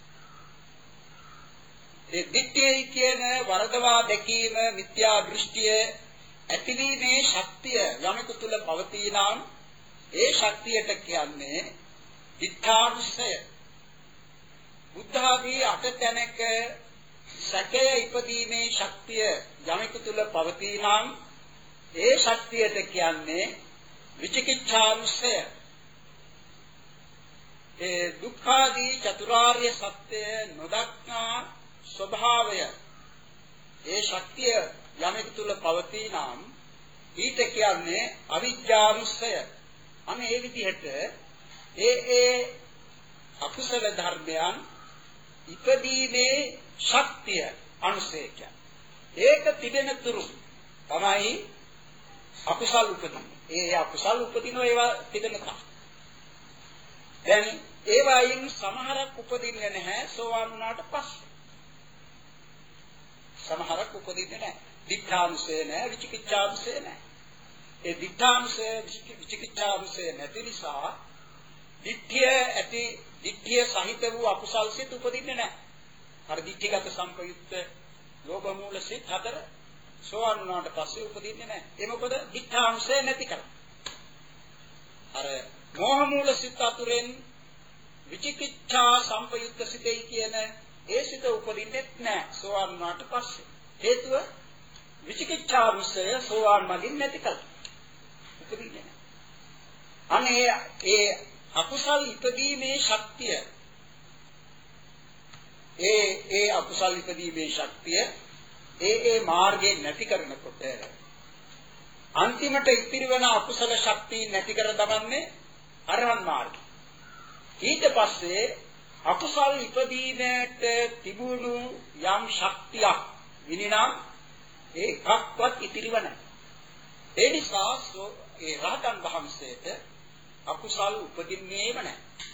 ඒ දිට්ඨිය කියන වරදවා දැකීම මිත්‍යා දෘෂ්ටිය ඇතිවීමේ ශක්තිය යමෙකු තුල පවතී නම් ඒ ශක්තියට කියන්නේ දිඨානුසය. බුද්ධ ආදී අටතැනක සැකය ඉපදීමේ ශක්තිය යමෙකු තුල පවතී නම් ඒ ශක්තියට කියන්නේ විචිකිච්ඡානුසය. ඒ දුක්ඛාදී චතුරාර්ය සත්‍ය නොදක්නා ස්වභාවය ඒ ශක්තිය යමෙකු තුල පවතී නම් ඊට කියන්නේ අවිජ්ජානුසය. අනේ මේ විදිහට ඒ ඒ අකුසල ධර්මයන් ඉපදීමේ ශක්තිය අනුසය කියන්නේ. ඒක තිබෙන තුරු තමයි අකුසල් උපදින්නේ. ඒ අකුසල් උපදින ඒවා තිබෙන තා. දැන් ඒ වයින් සමහරක් උපදින්නේ නැහැ සෝවාන් වුණාට පස්සේ. සමහරක් උපදින්නේ නැහැ. දිඨාංශය නැහැ, විචිකිච්ඡාංශය නැහැ. ඒ දිඨාංශය විචිකිච්ඡාංශය නැති නිසා දිට්ඨිය ඇති දිට්ඨිය සහිත වූ අකුසල් සිත් උපදින්නේ නැහැ. අර දිට්ඨිගත සම්පයුක්ත ලෝභ මූල සිත් හතර සෝවාන් වුණාට පස්සේ උපදින්නේ නැහැ. ඒ මොකද දිඨාංශය නැති කරා. අර මෝහ මූල සිත් අතුරෙන් විචිකිච්ඡා සම්පයුක්ත සිතේ කියන ඒ සිත උපදින්නේ නැහැ සෝවාන් වුණාට පස්සේ. හේතුව විචිකිච්ඡාංශය සෝවාන් මගින් නැති කළා. උපදින්නේ නැහැ. අනේ ඒ අකුසල් ඉපදීමේ ශක්තිය ඒ ඒ අකුසල් ඉපදීමේ ශක්තිය ඒ ඒ මාර්ගයෙන් නැති කරනකොට අන්තිමට ඉතිරි වෙන අකුසල ශක්තිය නැති කර දමන්නේ අරහත් මාර්ගය. ඊට පස්සේ අකුසල් ඉපදීමට තිබුණු යම් ශක්තියක් විනිනම් ඒ එකක්වත් ඉතිරිව නැහැ. ඒ නිසා ඒ රහතන් වහන්සේට අකුසල් උපදින්නේම නැහැ.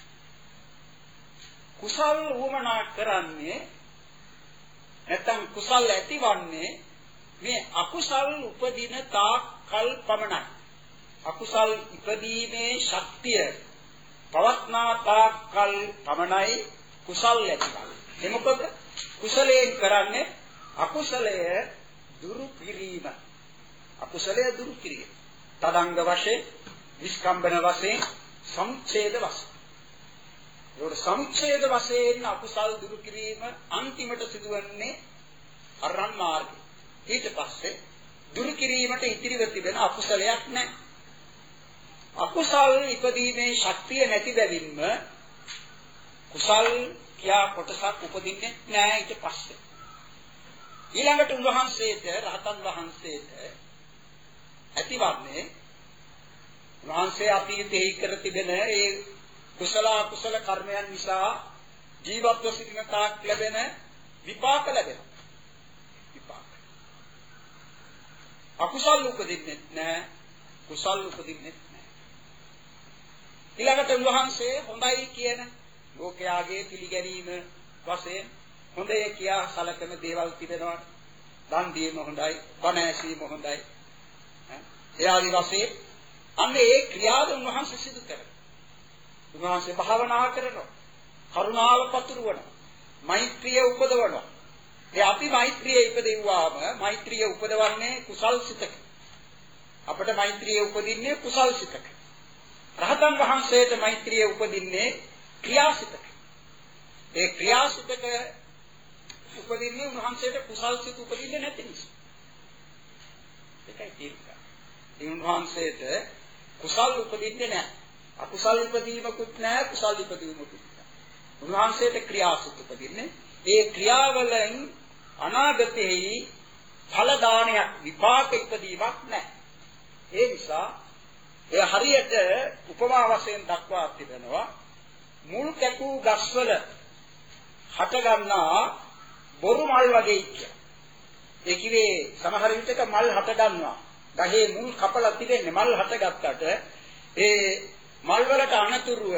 කුසල් වුමනා කරන්නේ නැත්නම් කුසල් ඇතිවන්නේ මේ අකුසල් උපදින තාක් කල් පමණයි. අකුසල් ඉපදීමේ ශක්තිය පවත්නා තාක් කල් පමණයි කුසල් ඇතිවන්නේ. ඒ මොකද කුසලයෙන් කරන්නේ අකුසලය දුරු කිරීම. අකුසලය දුරු කිරීම. තදංග වශයෙන්, විස්කම්බන වශයෙන්, සමුච්ඡේද වශයෙන්. ඒකට සමුච්ඡේද වශයෙන් අකුසල් දුරු කිරීම අන්තිමට සිදුවන්නේ අරහත් මාර්ගය. ඊට පස්සේ දුරු කිරීමට ඉතිරිව තිබෙන අකුසලයක් නැහැ. අකුසල් ඉපදීමේ ශක්තිය නැති බැවින්ම කුසල් කියා කොටසක් උපදින්නේ නැහැ ඊට පස්සේ. ඊළඟට උන්වහන්සේට රහතන් වහන්සේට ඇතිවන්නේ උන්වහන්සේ අතීතයේ කර තිබෙන ඒ කුසල අකුසල කර්මයන් නිසා ජීවත්ව සිටින තාක් ලැබෙන විපාක ලැබෙනවා. විපාක. අකුසල් උපදින්නේ නැහැ, කුසල් උපදින්නේ නැහැ. ඊළඟට උන්වහන්සේ හොඳයි කියන ලෝකයාගේ පිළිගැනීම වශයෙන් හොඳේ කියා සලකන දේවල් තිබෙනවා. දන් දීම හොඳයි, බණ ඇසීම හොඳයි. ඒ ආදි වශයෙන් අන්න ඒ ක්‍රියාව උන්වහන්සේ සිදු කරනවා. උන්වහන්සේ භාවනා කරනවා. කරුණාව පතුරවනවා. මෛත්‍රිය උපදවනවා. ඒ අපි මෛත්‍රිය ඉපදෙව්වාම මෛත්‍රිය උපදවන්නේ කුසල් සිතක. අපට මෛත්‍රිය උපදින්නේ කුසල් සිතක. රහතන් වහන්සේට මෛත්‍රිය උපදින්නේ ක්‍රියාසිතක. ඒ ක්‍රියාසිතක උපදින්නේ උන්වහන්සේට කුසල් සිත උපදින්නේ නැති නිසා. ඒකයි තීරණය. ඒ උන්වහන්සේට කුසල් උපදින්නේ නැහැ. අකුසල් ඉපදීමකුත් නැහැ, කුසල් ඉපදීමකුත් නැහැ. උන්වහන්සේට ක්‍රියාසිත උපදින්නේ. ඒ ක්‍රියාවලින් අනාගතයේ ඵල දානයක් විපාක ඉපදීමක් නැහැ. ඒ නිසා ඒ හරියට උපමා වශයෙන් දක්වා තිබෙනවා මුල් කැකූ ගස්වල හට ගන්නා බොරු මල් වගේ කියලා. ඒ කිව්වේ සමහර විටක මල් හට ගන්නවා. ගහේ මුල් කපලා තිබෙන්නේ මල් හට ගත්තට ඒ මල් වලට අනතුරුව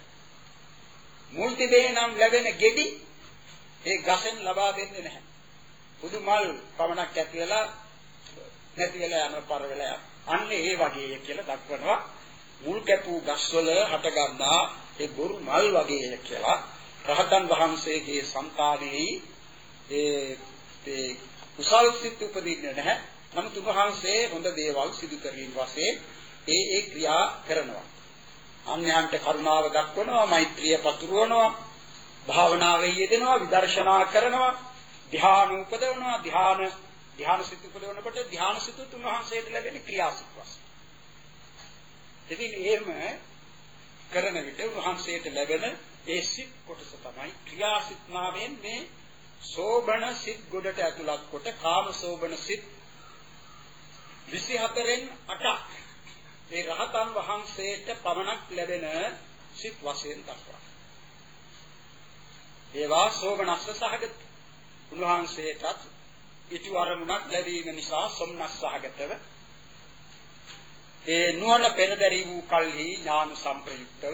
මුල් තිබේ නම් ලැබෙන ගෙඩි ඒ ගසෙන් ලබා දෙන්නේ නැහැ. බුදු මල් පමණක් ඇති වෙලා නැති වෙලා යන පර වෙලා අන්න ඒ වගේ කියලා දක්වනවා. මුල් කැපූ ගස්වල හට ගන්නා ඒ බොරු මල් වගේ කියලා රහතන් වහන්සේගේ සංකාරයේ ඒ ඒ කුසල් සිත් උපදින්නේ නැහැ. නමුත් උන්වහන්සේ හොඳ දේවල් සිදු කිරීම වශයෙන් ඒ ඒ ක්‍රියා කරනවා. අන්‍යයන්ට කරුණාව දක්වනවා, මෛත්‍රිය පතුරවනවා, භාවනාවේ යෙදෙනවා, විදර්ශනා කරනවා, ධ්‍යාන උපදවනවා, ධ්‍යාන ධ්‍යාන සිත් උපදවනකොට ධ්‍යාන සිත් උන්වහන්සේට ලැබෙන ක්‍රියාසිත වශයෙන්. ඉතින් එහෙම කරන විට උන්වහන්සේට ලැබෙන ඒ සිත් කොටස තමයි ක්‍රියාසිත නාමයෙන් මේ සෝබන සිත් ගොඩට ඇතුළත් කොට කාම සෝබන සිත් විසිහතරෙන් අටක් මේ රහතන් වහන්සේට පමණක් ලැබෙන සිත් වශයෙන් දක්වනවා. ඒවා සෝමනස්ස සහගත. උන්වහන්සේටත් ඊතු අරමුණක් ලැබීම නිසා සොම්නස් සහගතව ඒ නුවණ පෙරදරි වූ කල්හි ඥාන සම්ප්‍රයුක්තව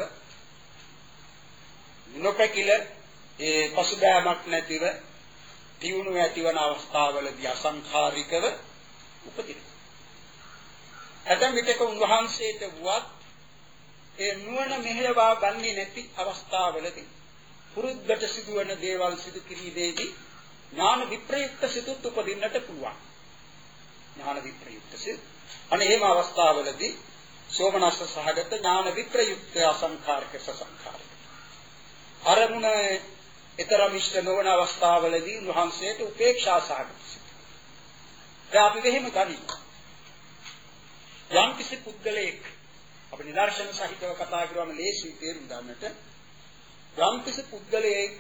නොපැකිල ඒ පසුබෑමක් නැතිව දියුණු ඇතිවන අවස්ථාවලදී අසංඛාරිකව උපදින. ඇතැම් විටක උන්වහන්සේට වුවත් ඒ නුවණ මෙහෙයවා ගන්නේ නැති අවස්ථාවලදී පුරුද්දට සිදුවන දේවල් සිදු කිරීමේදී ඥාන විප්‍රයුක්ත සිතුත් උපදින්නට පුළුවන්. ඥාන විප්‍රයුක්ත සිත. අනේ එහෙම අවස්ථාවලදී සෝමනස්ස සහගත ඥාන විප්‍රයුක්ත අසංඛාරික සසංඛාරික. අරමුණ ඊතරම් ඉෂ්ට නොවන අවස්ථාවලදී උන්වහන්සේට උපේක්ෂා සහගත සිත. දැන් අපි මෙහෙම ගනිමු. යම් කිසි පුද්ගලයෙක් අපි නිදර්ශන සහිතව කතා කරුවම ලේසි තේරුම් ගන්නට යම් කිසි පුද්ගලයෙක්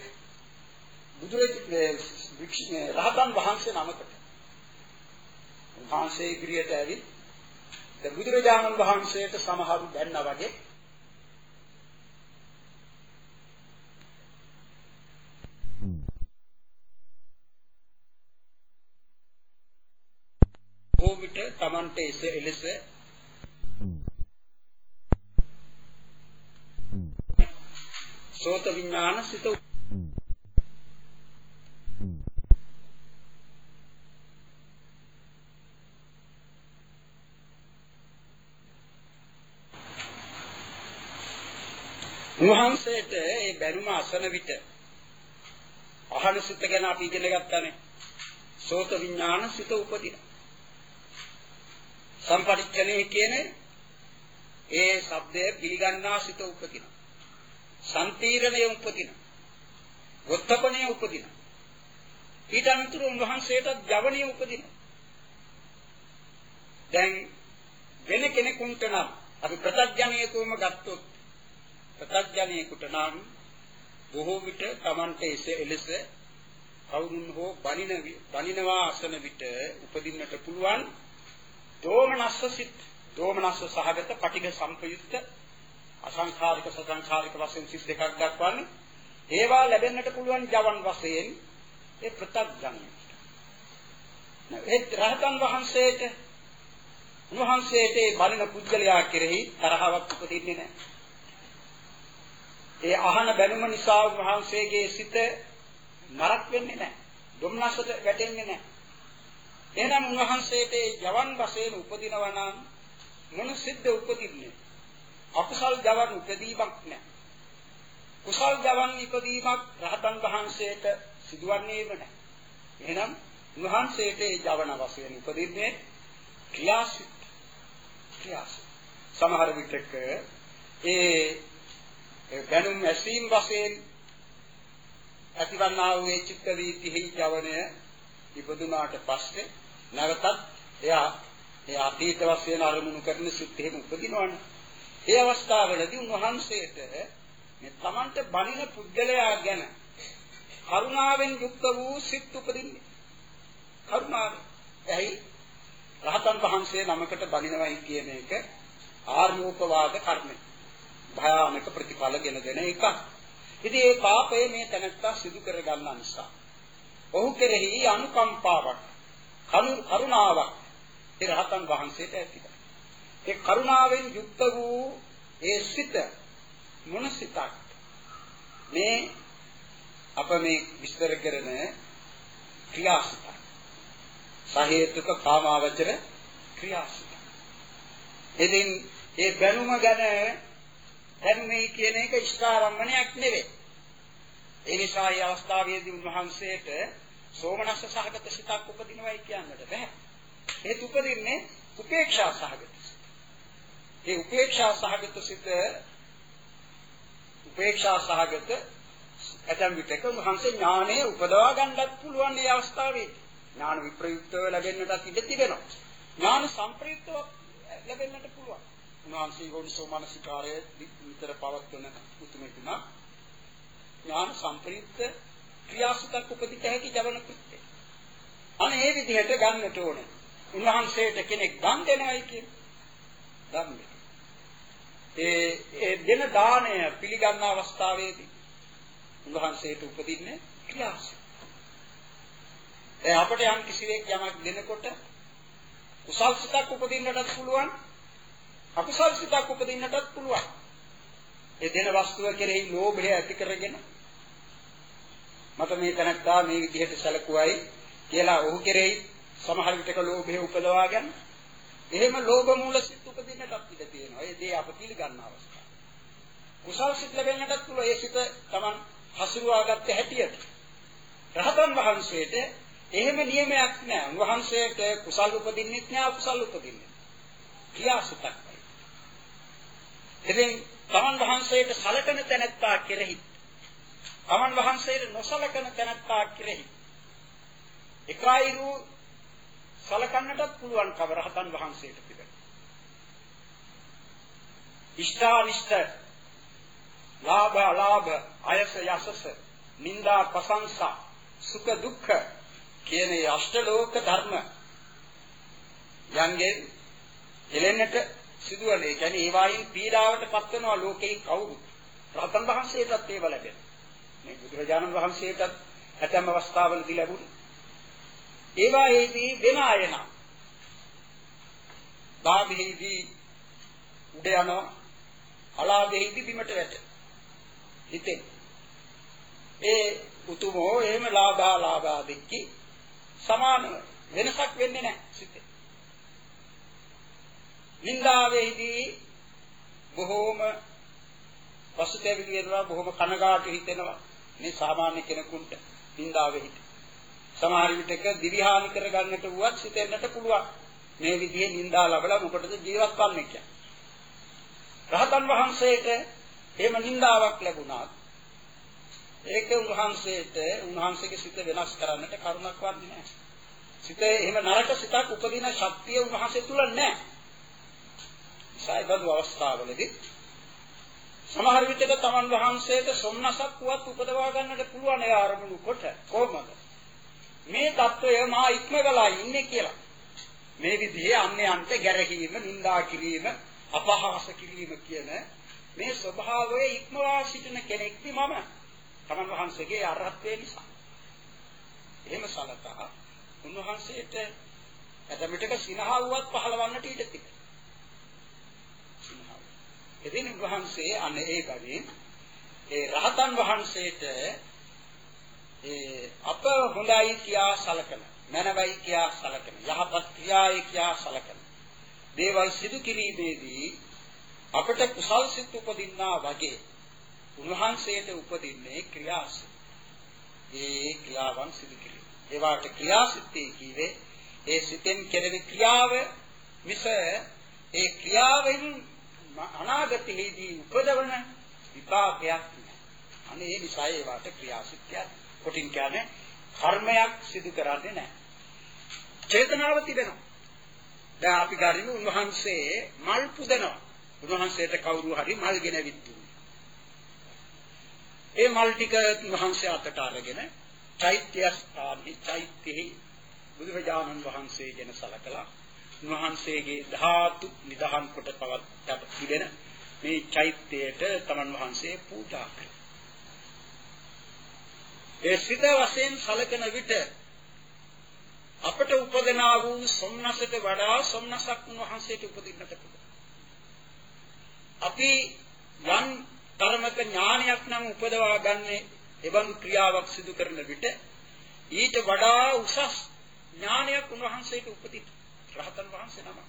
බුදුරජාණන් රහතන් වහන්සේ නමකට වහන්සේ ඉදිරියට ඇවිත් දැන් බුදුරජාණන් වහන්සේට සමහරු දැන්නා වගේ ඕවිත තමන්ට එලෙස සෝත විඥාන සිත උන්වහන්සේට ඒ බැනුම අසන විට අහන සිත ගැන අපි ඉගෙන ගත්තානේ. සෝත විඥාන සිත උපදින. සම්පටිච්ඡනේ කියන්නේ ඒ ශබ්දය පිළිගන්නා සිත උපදින. සම්තීරණය උපදින. වොත්තපණය උපදින. ඊට අනුතුරු උන්වහන්සේට ජවණය උපදින. දැන් වෙන කෙනෙකුට නම් අපි ප්‍රත්‍යඥයෙකුම ගත්තොත් ප්‍රත්‍යඥයෙකුට නම් බොහෝ විට Tamante එලෙස කවුරුන් හෝ බණින බණිනවා අසන විට උපදින්නට පුළුවන් දෝමනස්ස සිත්. දෝමනස්ස සහගත පටිඝ සම්පයුක්ත අසංඛාරික සසංඛාරික වශයෙන් සිත් දෙකක් දක්වන්නේ. ඒවා ලැබෙන්නට පුළුවන් ජවන් වශයෙන් ඒ ප්‍රත්‍යඥයෙක්. ඒ රහතන් වහන්සේට උන්වහන්සේට බණින පුද්ගලයා කෙරෙහි තරහවක් උපදින්නේ නැහැ. ඒ අහන බැනුම නිසා උන්වහන්සේගේ සිත නරක වෙන්නේ නැහැ. දුම්නසට වැටෙන්නේ නැහැ. එහෙනම් උන්වහන්සේට ජවන් වශයෙන් උපදිනවා නම් මොන සිද්ද උපදින්නේ? අකුසල් ජවන් උපදීමක් නැහැ. කුසල් ජවන් ඉපදීමක් රහතන් වහන්සේට සිදුවන්නේම නැහැ. එහෙනම් උන්වහන්සේට ඒ ජවන වශයෙන් උපදින්නේ ක්‍රියාසිත. ක්‍රියාසිත. සමහර විටක ඒ බැනුම් ඇසීම් වශයෙන් ඇතිවන්නා වූ චිත්ත වීතිහි ජවනය ඉපදුනාට පස්සේ නැවතත් එයා ඒ අතීත වශයෙන් අරමුණු කරන සිත් එහෙම උපදිනවනේ. ඒ අවස්ථාවලදී උන්වහන්සේට මේ Tamante බණින පුද්ගලයා ගැන කරුණාවෙන් යුක්ත වූ සිත් උපදින්නේ. කරුණාව. එයි රහතන් වහන්සේ නමකට බණිනවයි කියන එක ආර්යෝපවාද කර්මය. භයානක ප්‍රතිඵල ගෙන දෙන එකක්. ඉතින් ඒ පාපය මේ තැනත්තා සිදු කර ගන්න නිසා ඔහු කෙරෙහි අනුකම්පාවක් කරුණාවක් ඒ රහතන් වහන්සේට ඇතිද. ඒ කරුණාවෙන් යුක්ත වූ ඒ සිත මොන සිතක් මේ අප මේ විස්තර කරන ක්‍රියාසිත සහේතුක කාමාවචර ක්‍රියාසිත. ඉතින් ඒ බැනුම ගැන දැන් මේ කියන එක ඉෂ්ඨාරම්මණයක් නෙවෙයි. ඒ නිසා මේ අවස්ථාවේදී උන්වහන්සේට සෝමනස්ස සහගත සිතක් උපදිනවයි කියන්නට බෑ. ඒත් උපදින්නේ උපේක්ෂා සහගත සිත. ඒ උපේක්ෂා සහගත සිත උපේක්ෂා සහගත ඇතම් විටක උන්වහන්සේ ඥානය උපදවා ගන්නත් පුළුවන් මේ අවස්ථාවේදී. ඥාන විප්‍රයුක්තව ලැබෙන්නට ඉඩ තිබෙනවා. ඥාන සංප්‍රයුක්තව ලැබෙන්නට පුළුවන්. උන්වහන්සේ ගෝනිසෝ මානසිකාරයේ විතර පවත්වන උතුමෙතුමා ඥාන සංප්‍රයුක්ත ක්‍රියාසිතක් උපදිත හැකි ජවන කෘත්‍යය. අනේ මේ විදිහට ගන්නට ඕනේ. උන්වහන්සේට කෙනෙක් දන් දෙනවයි කියන්නේ. දන් දෙන. ඒ ඒ දෙන දාණය පිළිගන්න අවස්ථාවේදී උන්වහන්සේට උපදින්නේ ක්‍රියාසිත. ඒ අපට යම් කිසිවෙක් යමක් දෙනකොට කුසල් සිතක් උපදින්නටත් පුළුවන්, අකුසල් සිතක් උපදින්නටත් පුළුවන්. ඒ දෙන වස්තුව කෙරෙහි ලෝභය ඇති කරගෙන මත මේ තනත්තා මේ විදිහට සැලකුවයි කියලා ඔහු කෙරෙහි සමහර විටක ලෝභය උපදවා ගන්න. එහෙම ලෝභ මූල සිත් උපදින්නටත් ඉඩ තියෙනවා. ඒ දේ අප පිළිගන්න අවස්ථාව. කුසල් සිත් ලැබෙන්නටත් පුළුවන්. ඒ සිත Taman හසුරුවාගත්ත හැටියට. රහතන් වහන්සේට එහෙම නියමයක් නැහැ. උන්වහන්සේට කුසල් උපදින්නෙත් නැහැ, අකුසල් උපදින්නෙත්. ක්‍රියාසිතක්. ඉතින් තමන් වහන්සේට සලකන තැනැත්තා කෙරෙහි තමන් වහන්සේට නොසලකන තැනැත්තා කෙරෙහි එකයිරු සලකන්නටත් පුළුවන් කම රහතන් වහන්සේට තිබෙනවා. ඉෂ්ඨානිෂ්ඨ, ලාභ අලාභ, අයස යසස, නිന്ദා ප්‍රශංසා, සුඛ දුක්ඛ කියන මේ අෂ්ටලෝක ධර්ම යන්ගේ එලෙන්නට සිදුවන. ඒ කියන්නේ ඒ වයින් පීඩාවට පත් වෙනවා ලෝකේ කවුරු. රහතන් වහන්සේටත් ඒව ලැබෙනවා. මේ බුදුරජාණන් වහන්සේටත් ඇතැම් අවස්ථාවලදී ලැබුණා. ඒවායේදී වෙන අය නම් ලාභෙහිදී උඩ යනවා, අලාභෙහිදී බිමට වැටෙනවා. හිතේ ඒ උතුමෝ එහෙම ලාභා ලාභා දෙකි සමාන වෙනසක් වෙන්නේ නැහැ සිතේ. නින්දාවේදී බොහෝම පසුතැවිලි වෙනවා, බොහෝම කනගාටු හිතෙනවා. මේ සාමාන්‍ය කෙනෙකුට නින්දාවෙහිදී සමහර විටක දිවිහානි කරගන්නට වුවත් සිතෙන්නට පුළුවන්. මේ විදිහේ නින්දා ලැබලා මොකටද ජීවත් වන්නේ කියලා. රහතන් වහන්සේට එහෙම නින්දාවක් ලැබුණා. ඒක උන්වහන්සේට උන්වහන්සේගේ සිත වෙනස් කරන්නට කරුණක් වන්නේ නැහැ. සිතේ එහෙම නරක සිතක් උපදින ශක්තිය උන්වහන්සේ තුල නැහැ. සායිබදු අවස්ථාවලදී සමහර විටක තමන් වහන්සේට සොම්නසක් වුවත් උපදවා ගන්නට පුළුවන්. ඒ ආරමුණු කොට කොහොමද මේ தত্ত্বය මා ඉක්මවලා ඉන්නේ කියලා. මේ විදිහේ අන්‍යයන්ට ගැරහීම, නිඳා කිරීම, අපහාස කිරීම කියන මේ ස්වභාවයේ ඉක්මවා සිටින කෙනෙක් මම. තමන් වහන්සේගේ අරහත්ත්වය නිසා. එහෙම සලකා උන්වහන්සේට ඇතමිටක සිනහවුවත් පහළවන්නට ඉඩ තිබෙනවා. සිනහව. එදින වහන්සේ අනේ ඒ බැවින් ඒ රහතන් වහන්සේට ඒ අප හොඳයි කියා සලකන, මනවයි කියා සලකන, යහපත් ක්‍රියායි කියා සලකන දේවල් සිදු කිරීමේදී අපට කුසල් සිත් උපදින්නා වගේ උන්වහන්සේට උපදින්නේ ක්‍රියාසිත. ඒ ක්‍රියාවන් සිදු කිරීම. ඒවාට ක්‍රියාසිතේ කීවේ ඒ සිතෙන් කෙරෙන ක්‍රියාව මිස ඒ ක්‍රියාවෙන් අනාගතයේදී උපදවන විපාකයක් නෑ. අනේ ඒ නිසා ඒවාට ක්‍රියාසිතය කොටින් කියන්නේ කර්මයක් සිදු කරන්නේ නෑ. චේතනාව තිබෙනවා. දැන් අපි ගරිමු උන්වහන්සේ මල් පුදනවා. උන්වහන්සේට කවුරු හරි මල් ගෙනවිත් දුන්නා. ඒ මල් ටික උන්වහන්සේ අතට අරගෙන චෛත්‍ය ස්ථානයේ චෛත්‍යෙහි බුදුරජාණන් වහන්සේ ගැන සලකලා උන්වහන්සේගේ ධාතු නිදහන් කොට පවත්ට පිළිදෙන මේ චෛත්‍යයට තමන් වහන්සේ පූජා කළා. ඒ සිත වශයෙන් සලකන විට අපට උපදනා වූ සොම්නසට වඩා සොම්නසක් උන්වහන්සේට උපදින්නට පුළුවන්. අපි යම් කර්මක ඥානයක් නම් උපදවා ගන්නේ එවන් ක්‍රියාවක් සිදු කරන විට ඊට වඩා උසස් ඥානයක් උන්වහන්සේට උපදිත. රහතන් වහන්සේ නම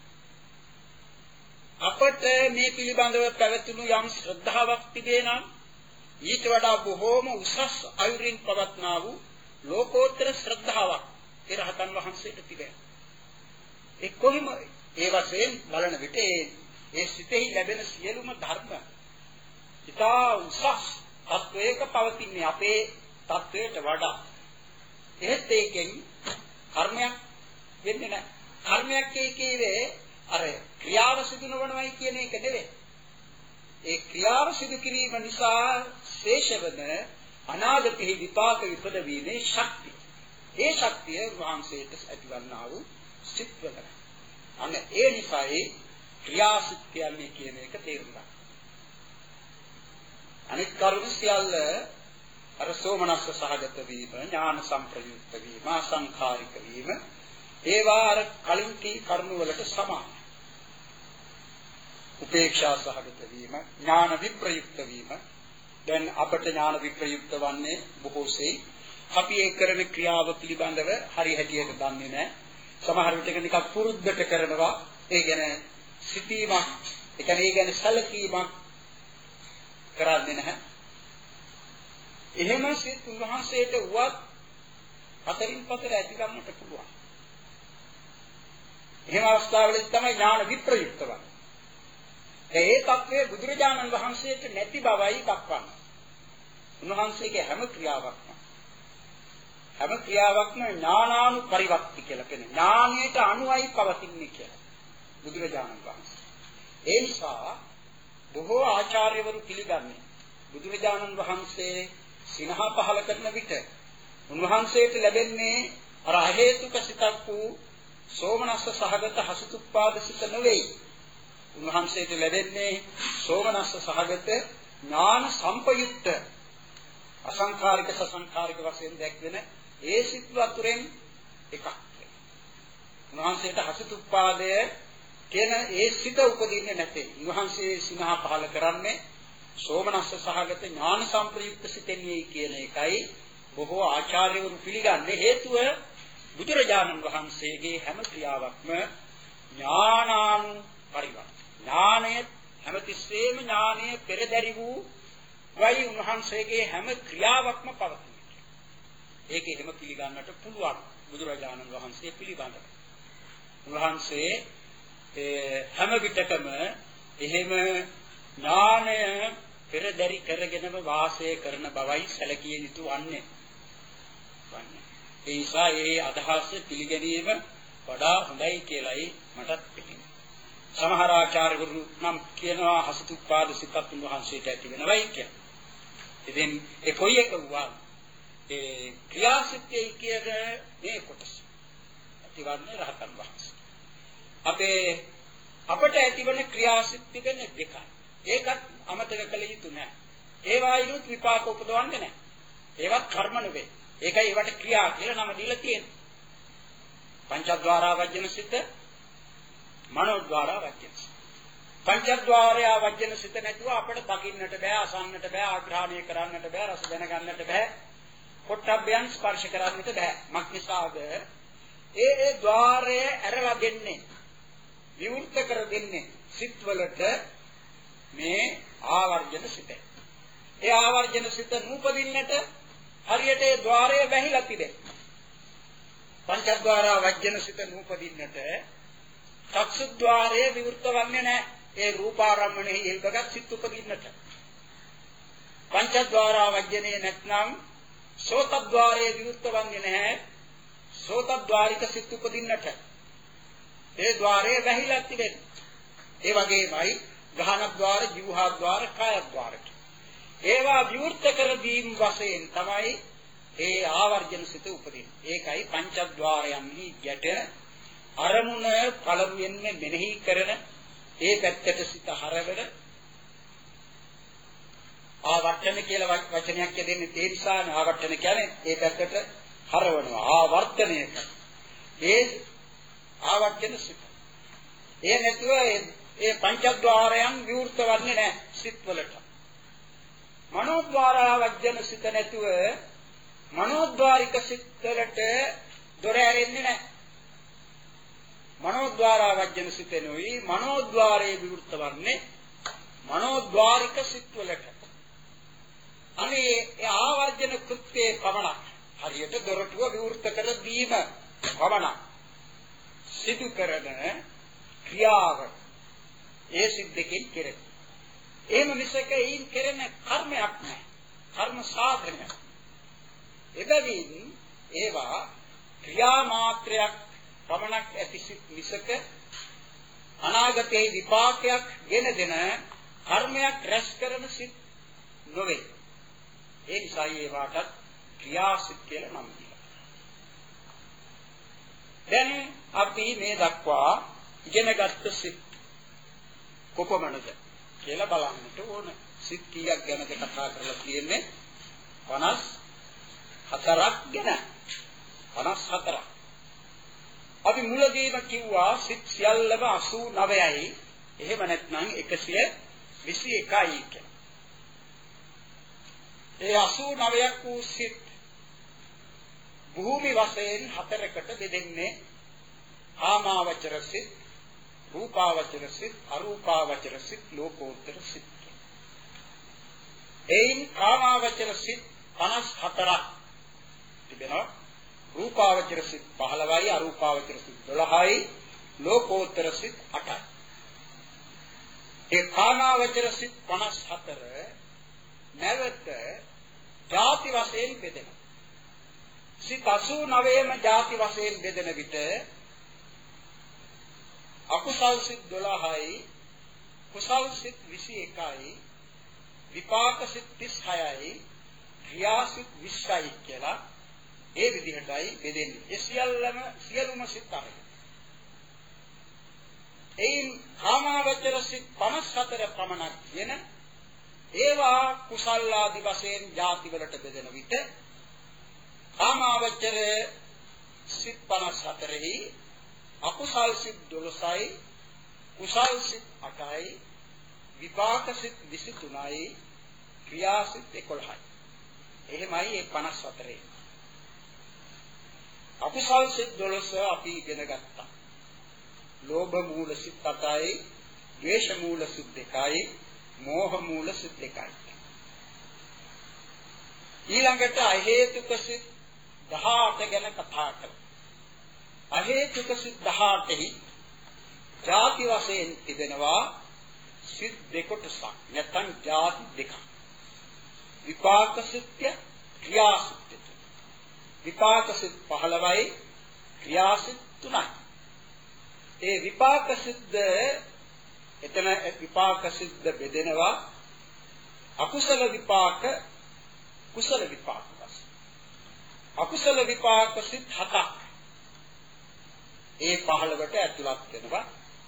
අපට මේ පිළිබඳව පැවතුණු යම් ශ්‍රද්ධාවක් තිබේ නම් ඊට වඩා බොහෝම උසස් අයුරින් පවත්නා වූ ලෝකෝත්තර ශ්‍රද්ධාවක් ඒ රහතන් වහන්සේට තිබෙනවා. ඒ කොහොම ඒ වශයෙන් බලන විට ඒ ඒ සිතෙහි ලැබෙන සියලුම ධර්ම ඉතා උසස් තත්වයක පවතින්නේ අපේ තත්වයට වඩා. එහෙත් ඒකෙන් කර්මයක් වෙන්නේ නැහැ. කර්මයක් කියේකේ අර ක්‍රියාව සිදු නොවනවයි කියන එක නෙවෙයි. ඒ ක්‍රියාව සිදු කිරීම නිසා ශේෂවන අනාගතයේ විපාක විපදවීමේ ශක්තිය. ඒ ශක්තිය වහන්සේට ඇතිවන්නා වූ සිත්වල. අන්න ඒ නිසායි ක්‍රියාසිත කියන්නේ කියන එක තේරුම් ගන්න. අනිත් කරුණු සියල්ල අර සෝමනස්ස සහගත වීම, ඥාන සංප්‍රයුක්ත වීම, අසංඛාරික වීම ඒවා අර කලින් කී කරුණු වලට සමානයි. උපේක්ෂා සහගත වීම, ඥාන විප්‍රයුක්ත වීම. දැන් අපට ඥාන විප්‍රයුක්ත වන්නේ බොහෝසේ අපි ඒ කරන ක්‍රියාව පිළිබඳව හරි හැටියට දන්නේ නැහැ. සමහර විටක නිකන් පුරුද්දට කරනවා. ඒ කියන්නේ සිටීමක්, ඒ කියන්නේ ඒ කියන්නේ සැලකීමක් කරන්නේ නැහැ. එහෙම සිත් උන්වහන්සේට වුවත් හතරින් පතර ඇති ගන්නට පුළුවන්. එහෙම අවස්ථාවලදී තමයි ඥාන විප්‍රයුක්ත වන්නේ. ඒ තත්ත්වයේ බුදුරජාණන් වහන්සේට නැති බවයි දක්වන්නේ. උන්වහන්සේගේ හැම ක්‍රියාවක්ම හැම ක්‍රියාවක්ම ඥානානුපරිවර්ති කියලා කියන ඥානයට අනුවයි පවතින්නේ කියලා බුදුරජාණන් වහන්සේ. ඒ නිසා බොහෝ ආචාර්යවරු පිළිගන්නේ බුදුරජාණන් වහන්සේ සිනහ පහල කරන විට උන්වහන්සේට ලැබෙන්නේ අර හේතුක සිතක් වූ සෝමනස්ස සහගත හසුතුප්පාද සිත නෙවෙයි. උන්වහන්සේට ලැබෙන්නේ සෝමනස්ස සහගත ඥාන සංපයුක්ත අසංඛාරික සසංඛාරික වශයෙන් දැක්වෙන ඒ සිත් වතුරෙන් එකක්. උන්වහන්සේට හසුතුප්පාදය කියන ඒ සිත උපදින්නේ නැtei. උන්වහන්සේ සිනහ පහල කරන්නේ සෝමනස්ස සහගත ඥාන සංප්‍රයුක්ත සිතෙන්නේ කියන එකයි බොහෝ ආචාර්යවරු පිළිගන්නේ. හේතුව බුදුරජාණන් වහන්සේගේ හැම ක්‍රියාවක්ම ඥානානුපරිවර්ත. ඥානය හැමතිස්සෙම ඥානය පෙරදරි වූ වයි උන්වහන්සේගේ හැම ක්‍රියාවක්ම පවතින. ඒක එහෙම පිළිගන්නට පුළුවන් බුදුරජාණන් වහන්සේ පිළිබඳව. උන්වහන්සේ හැම විටකම එහෙම ඥානය පෙරදරි කරගෙනම වාසය කරන බවයි සැලකිය යුතු වන්නේ. ඒ නිසා ඒ අදහස පිළිගැනීම වඩා හොඳයි කියලායි මටත් හිතෙන්නේ. සමහර ආචාර්යවරු නම් කියනවා හසුතුප්පාද සිතත් උන්වහන්සේට ඇති වෙනවයි කියලා. ඉතින් ඒ කොයි එක වුණා ඒ ක්‍රියාසිතේ කියන මේ කොටස ඇතිවන්නේ රහතන් වහන්සේ. අපේ අපට ඇතිවන ක්‍රියාසිත තිබෙන දෙකයි. ඒකත් අමතක කළ යුතු නෑ. ඒවායිනුත් විපාක උපදවන්නේ නෑ. ඒවත් කර්ම නෙවෙයි. ඒකයි ඒවට ක්‍රියා කියලා නම දීලා තියෙන්නේ. පංචද්වාරා වජ්ජන සිත, මනෝද්වාරා වජ්ජන සිත. පංචද්වාරය වජ්ජන සිත නැතුව අපිට දකින්නට බෑ, අසන්නට බෑ, ආග්‍රහණය කරන්නට බෑ, රස දැනගන්නට බෑ, පොට්ටබ්බයන් ස්පර්ශ කරන්නට බෑ. මක්නිසාද ඒ ඒ ద్వාරය ඇරලා දෙන්නේ, විවෘත කර දෙන්නේ සිත්වලට මේ ආවර්ජන සිත. ඒ ආවර්ජන සිත නූපදින්නට හරියට ඒ ద్వාරය වැහිලා තිබෙනවා. පංචද්වාරා වජ්ජන සිත නූපදින්නට චක්සුද්්වාරයේ විවෘත වන්නේ නැහැ. ඒ රූපාරම්මණයෙහි එල්බගත් සිත් උපදින්නට. පංචද්වාරා වජ්ජනේ නැත්නම් සෝතද්්වාරයේ විවෘත වන්නේ නැහැ. සෝතද්්වාරික සිත් උපදින්නට. ඒ ద్వාරයේ වැහිලා තිබෙනවා. ඒ වගේමයි ගහනද්්වාර, ජීවහද්්වාර, කායද්්වාර. ඒවා විවෘත කර දීම වශයෙන් තමයි ඒ ආවර්ජන සිත උපදින්නේ. ඒකයි පංචද්වාරයන්හි ගැටෙන අරමුණ පළමුවෙන්ම මෙනෙහි කරන ඒ පැත්තට සිත හරවන ආවර්තන කියලා වචනයක් යදෙන්නේ ඒ නිසා ආවර්තන කියන්නේ ඒ පැත්තට හරවනවා ආවර්තනය කරන ඒ ආවර්ජන සිත. ඒ නැතුව ඒ පංචද්වාරයන් විවෘත වන්නේ නැහැ සිත්වලට. මනෝද්වාරා වජ්ජන සිත නැතුව මනෝද්වාරික සිත්වලට දොර ඇරෙන්නේ නැහැ. මනෝද්වාරා වජ්ජන සිතෙනුයි මනෝද්වාරයේ විවෘත වන්නේ මනෝද්වාරික සිත්වලට. අනේ ඒ ආවර්ජන කෘත්‍යයේ පමණක් හරියට දොරටුව විවෘත කර දීම පමණක් සිදු කරන ක්‍රියාව ඒ සිද්දකින් කෙරේ. එහෙම මිසක ඒන් කෙරෙන කර්මයක් නැහැ. කර්ම සාධනයක්. එබැවින් ඒවා ක්‍රියා මාත්‍රයක් පමණක් ඇති සිත් මිසක අනාගතයේ විපාකයක් ගෙන දෙන කර්මයක් රැස් කරන සිත් නොවේ. ඒ නිසා ඒවාට ක්‍රියාසිත කියලා නම් දෙනවා. දැන් අපි මේ දක්වා ඉගෙනගත්තු සිත් කොපමණද කියලා බලන්නට ඕන. සිත් කීයක් ගැනද කතා කරලා තියෙන්නේ? පනස් හතරක් ගැන. පනස් හතරක්. අපි මුලදීම කිව්වා සිත් සියල්ලම අසූ නවයයි. එහෙම නැත්නම් එකසිය විසි එකයි කියලා. ඒ අසූ නවයක් වූ සිත් භූමි වශයෙන් හතරකට බෙදෙන්නේ කාමාවචර සිත්, රූපාවචර සිත්, අරූපාවචර සිත්, ලෝකෝත්තර සිත්. එයින් කාමාවචර සිත් පනස් හතරක් තිබෙනවා. රූපාවචර සිත් පහළොවයි, අරූපාවචර සිත් දොළහයි, ලෝකෝත්තර සිත් අටයි. ඒ කාමාවචර සිත් පනස් හතර නැවත ಜಾති වශයෙන් බෙදෙනවා. සිත් අසූ නවයම ಜಾති වශයෙන් බෙදෙන විට අකුසල් සිත් දොළහයි, කුසල් සිත් විසි එකයි, විපාක සිත් තිස් හයයි, ක්‍රියා සිත් විස්සයි කියලා ඒ විදිහටයි බෙදෙන්නේ. ඒ සියල්ලම සියලුම සිත් අරගෙන. එයින් කාමාවචර සිත් පනස් හතර පමණක් කියන ඒවා කුසල් ආදි වශයෙන් ಜಾති වලට බෙදෙන විට කාමාවචර සිත් පනස් හතරෙහි අකුසල් සිත් දොළොසයි, කුසල් සිත් අටයි, විපාක සිත් විසි තුනයි, ක්‍රියා සිත් එකොළහයි. එහෙමයි මේ පනස් හතරේ. අකුසල් සිත් දොළොස අපි ඉගෙන ගත්තා. ලෝභ මූල සිත් අටයි, ද්වේෂ මූල සිත් දෙකයි, මෝහ මූල සිත් දෙකයි. ඊළඟට අහේතුක සිත් දහඅට ගැන කතා කරමු. අහේතුක සිත් දහඅටෙහි ಜಾති වශයෙන් තිබෙනවා සිත් දෙකොටසක්. නැත්නම් ಜಾති දෙකක්. විපාක සිත්ය, ක්‍රියා සිත්ය. විපාක සිත් පහළොවයි, ක්‍රියා සිත් තුනයි. ඒ විපාක සිත් එතන විපාක සිත් බෙදෙනවා අකුසල විපාක, කුසල විපාක වශයෙන්. අකුසල විපාක සිත් හතක් ඒ පහළවට ඇතුළත් වෙනවා.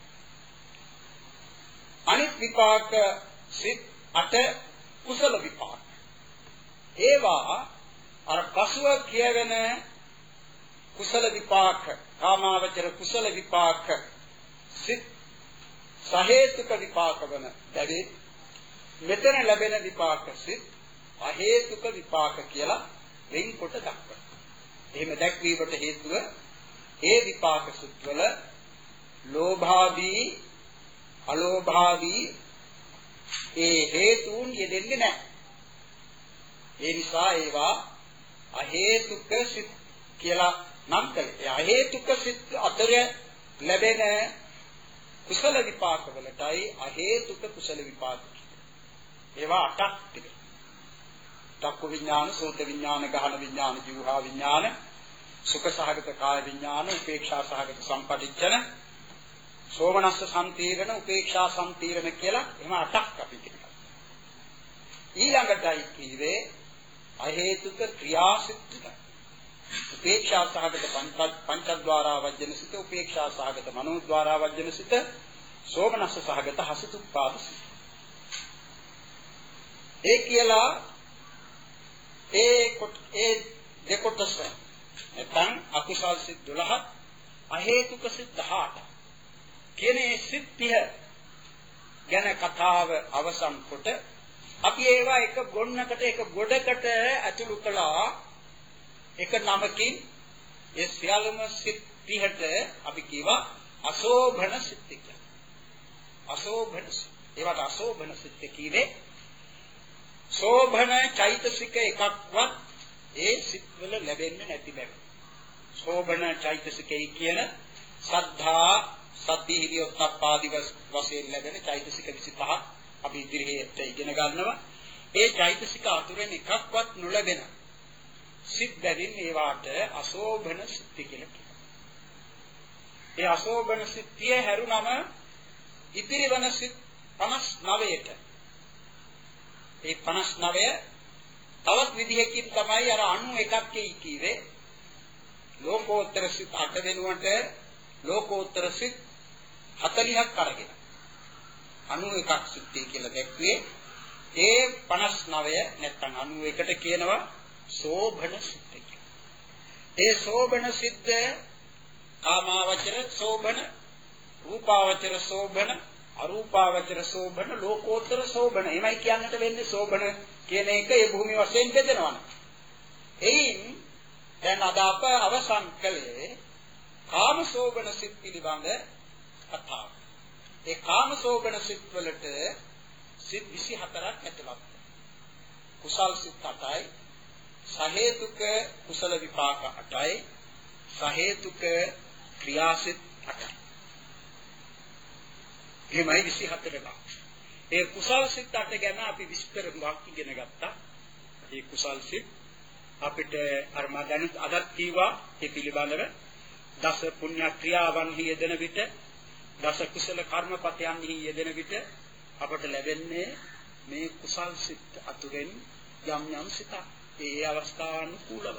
අනිත් විපාක සිත් අට කුසල විපාක. ඒවා අර පසුව කියවෙන කුසල විපාක, කාමාවචර කුසල විපාක සිත් සහේතුක විපාක වන බැවින් මෙතන ලැබෙන විපාක සිත් අහේතුක විපාක කියලා වෙන්කොට දක්වනවා. එහෙම දැක්වීමට හේතුව ඒ විපාක සිත් වල ලෝභාදී, අලෝභාදී ඒ හේතුන් යෙදෙන්නේ නැහැ. ඒ නිසා ඒවා අහේතුක සිත් කියලා නම් කළේ. ඒ අහේතුක සිත් අතර ලැබෙන කුසල විපාක වලටයි අහේතුක කුසල විපාක. ඒවා අටක් තිබෙනවා. චක්කු විඥාන, සෝත විඥාන, ගහන විඥාන, ජීවහා විඥාන, සුඛ සහගත කාය විඥාන, උපේක්ෂා සහගත සම්පටිච්ඡන, සෝමනස්ස සම්තීරණ, උපේක්ෂා සම්තීරණ කියලා එහෙම අටක් අපි කියනවා. ඊළඟටයි කිව්වේ අහේතුක ක්‍රියාසිත ටික. උපේක්ෂා සහගත පංචද්වාරා වජ්ජන සිත, උපේක්ෂා සහගත මනෝද්වාරා වජ්ජන සිත, සෝමනස්ස සහගත හසිතුප්පාද සිත. ඒ කියලා ඒ ඒ දෙකොටස නැත්නම් අකුසල් සිත් දොළහ, අහේතුක සිත් දහඅට කියන සිත් තිහ ගැන කතාව අවසන් කොට අපි ඒවා එක ගොන්නකට, එක ගොඩකට ඇතුළු කළා. එක නමකින් ඒ සියලුම සිත් තිහට අපි කියවා අශෝභන සිත් කියලා. අශෝභන සිත්. ඒවට අශෝභන සිත් කියන්නේ ශෝභන චෛතසික එකක්වත් ඒ සිත් වල ලැබෙන්නේ නැති බව. ශෝභන චෛතසිකයි කියන සද්ධා, සති, හිරියොත්ප්පාදි වශයෙන් ලැබෙන චෛතසික විසිපහක් අපි ඉදිරියට ඉගෙන ගන්නවා. ඒ චෛතසික අතුරෙන් එකක්වත් නොලැබෙන සිත් බැවින් ඒවාට අශෝභන සිත් කියලා කියනවා. ඒ අශෝභන සිත්ය හැරුණම ඉතිරිවන සිත් පනස් නවයට. ඒ පනස් නවය තවත් විදිහකින් තමයි අර අනූ එකක් කිව්වේ. ලෝකෝත්තර සිත් අට වෙනුවට ලෝකෝත්තර සිත් හතළිහක් අරගෙන අනූ එකක් සිත්ය කියලා දැක්වේ. ඒ පනස් නවය නැත්නම් අනූ එකට කියනවා සෝභන සිත්. ඒ සෝභන සිද්ද කාමාවචර සෝභන, රූපාවචර සෝභන, අරූපාවචර සෝභන, ලෝකෝත්තර සෝභන. එමයි කියන්නට වෙන්නේ සෝභන කියන එක ඒ භූමි වශයෙන් බෙදනවා. එයින් දැන් අද අප අවසන් කළේ කාම සෝභන සිත් පිළිබඳ කතාව. ඒ කාම සෝභන සිත් වලට සිත් විසිහතරක් ඇතුළත්. කුසල් සිත් අටයි, සහේතුක කුසල විපාක අටයි, සහේතුක ක්‍රියාසිත අටයි. එමයි විසිහතරක්. ඒ කුසල් සිත් අට ගැන අපි විස්තර වක් ඉගෙන ගත්තා. ඒ කුසල් සිත් අපිට අර මා දැන් අදත් කීවා ඒ පිළිබඳව දස පුණ්‍ය ක්‍රියාවන්හි යෙදෙන විට, දස කුසල කර්මපතයන්හි යෙදෙන විට අපට ලැබෙන්නේ මේ කුසල් සිත් අතුරෙන් යම් යම් සිත. ඒ අවස්ථානුකූලව.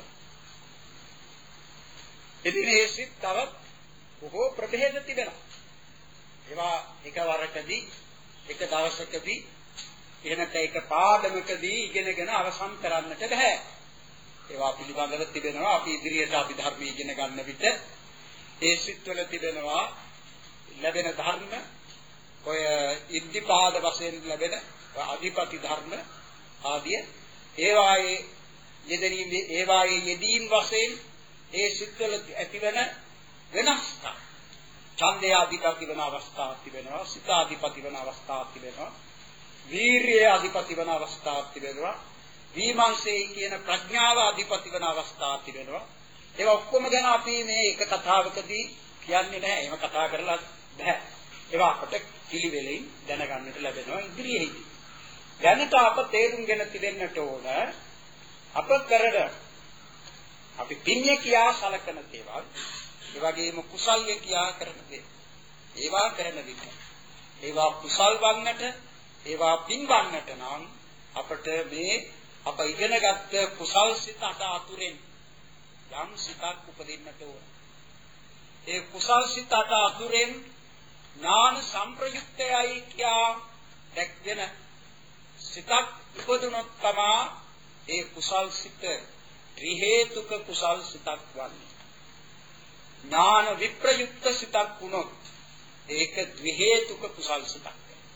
ඉතින් මේ සිත් තවත් බොහෝ ප්‍රභේද තිබෙනවා. ඒවා එකවරකදී, එක දවසකදී, එහෙනම් එක පාඩමකදී ඉගෙනගෙන අවසන් කරන්නට බෑ. ඒවා පිළිබඳව තිබෙනවා අපි ඉදිරියට අපි ධර්ම ඉගෙන ගන්න විට ඒ සිත්වල තිබෙනවා ලැබෙන ධර්ම, ඔය ඉද්ධිපාද වශයෙන් ලැබෙන අධිපති ධර්ම ආදී ඒවායේ යෙදීම් ඒවායේ යෙදීම් වශයෙන් ඒ සිත්වල ඇතිවන වෙනස්කම්, ඡන්දය අධිපති වන අවස්ථාවක් තිබෙනවා, සිත අධිපති වන අවස්ථාවක් තිබෙනවා, වීරිය අධිපති වන අවස්ථාවක් තිබෙනවා, විමර්ශේ කියන ප්‍රඥාව අධිපති වන අවස්ථාවක් තිබෙනවා. ඒවා ඔක්කොම ගැන අපි මේ එක කතාවකදී කියන්නේ නැහැ. එහෙම කතා කරලා බෑ. ඒවා අපට පිළිවෙලින් දැනගන්නට ලැබෙනවා ඉදිරියේදී. දැනට අප තේරුම්ගෙන තිබෙන්නට ඕන අප කරන අපි පින්ය කියා සලකන දේවල්, ඒ වගේම කුසල්ය කියා කරන දේවල්. ඒවා කරන විට ඒවා කුසල් වන්නට, ඒවා පින් වන්නට නම් අපට මේ අප ඉගෙනගත්ත කුසල් සිත අට අතුරෙන් යම් සිතක් උපදින්නට ඕන. ඒ කුසල් සිත අට අතුරෙන් ඥාන සම්ප්‍රයුක්තයයි කියා දැක්වෙන සිතක් උපදුනොත් තමා ඒ කුසල් සිත ත්‍රි හේතුක කුසල් සිතක් වන්නේ. ඥාන විප්‍රයුක්ත සිතක් වුණොත් ඒක ද්වි හේතුක කුසල් සිතක්.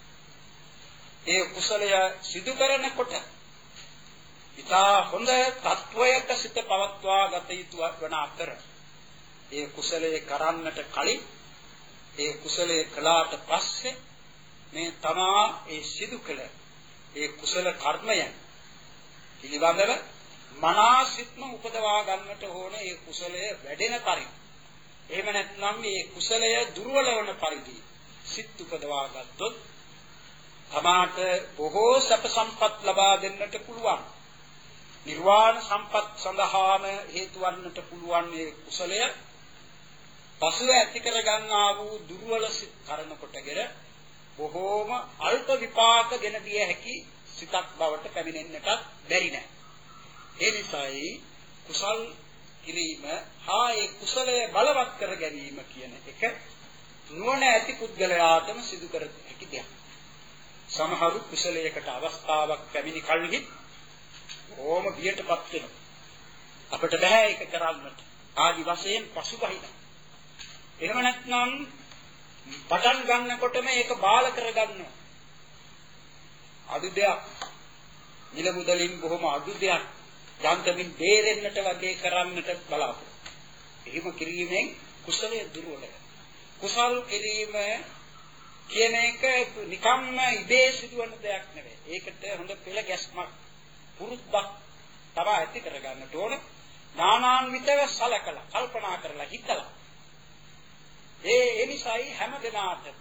ඒ කුසලය සිදු කරනකොට ඉතා හොඳ තත්වයක සිත පවත්වා ගත යුතු වන අතර ඒ කුසලයේ කරන්නට කලින් ඒ කුසලයේ කළාට පස්සේ මේ තමා ඒ සිදු කළ ඒ කුසල කර්මය පිළිබඳව මනසින්ම උපදවා ගන්නට ඕන. ඒ කුසලය වැඩෙන පරිදි, එහෙම නැත්නම් මේ කුසලය දුර්වල වන පරිදි සිත් උපදවා ගත්තොත් තමාට බොහෝ සැප සම්පත් ලබා දෙන්නට පුළුවන්. නිර්වාණ සම්පත් සඳහාම හේතු වන්නට පුළුවන් මේ කුසලය පසුව ඇති කර ගන්නා වූ දුර්වල සිත් කරන කොටගෙන බොහෝම අල්ප විපාක ගෙන දිය හැකි සිතක් බවට පැමිණෙන්නට බැරි නෑ. ඒ නිසායි කුසල් කිරීම හා ඒ කුසලය බලවත් කර ගැනීම කියන එක නුවණ ඇති පුද්ගලයාටම සිදු කර හැකි දෙයක්. සමහරු කුසලයකට අවස්ථාවක් පැමිණි කල්හි ඕම බියටපත් වෙනවා. අපිට බෑ ඒක කරන්නට. ආදි වශයෙන් පසුබහින. එහෙම නැත්නම් පටන් ගන්නකොටම ඒක බාල කරගන්නවා. අදු දෙයක්. නිල මුදලින් බොහොම අදු දෙයක් යන්තමින් බේරෙන්නට වගේ කරන්නට බලාපොරොත්තු. එහෙම කිරීමෙන් කුසලයේ දුර්වලයි. කුසල් කිරීම කියන එක නිකම්ම ඉබේ සිදුවන දෙයක් නෙවෙයි. ඒකට හොඳ පෙළ ගැස්මක්, පුරුද්දක් තව ඇති කරගන්නට ඕන. නානාන්විතව සලකලා, කල්පනා කරලා, හිතලා. ඒ එනිසායි හැම දිනාටම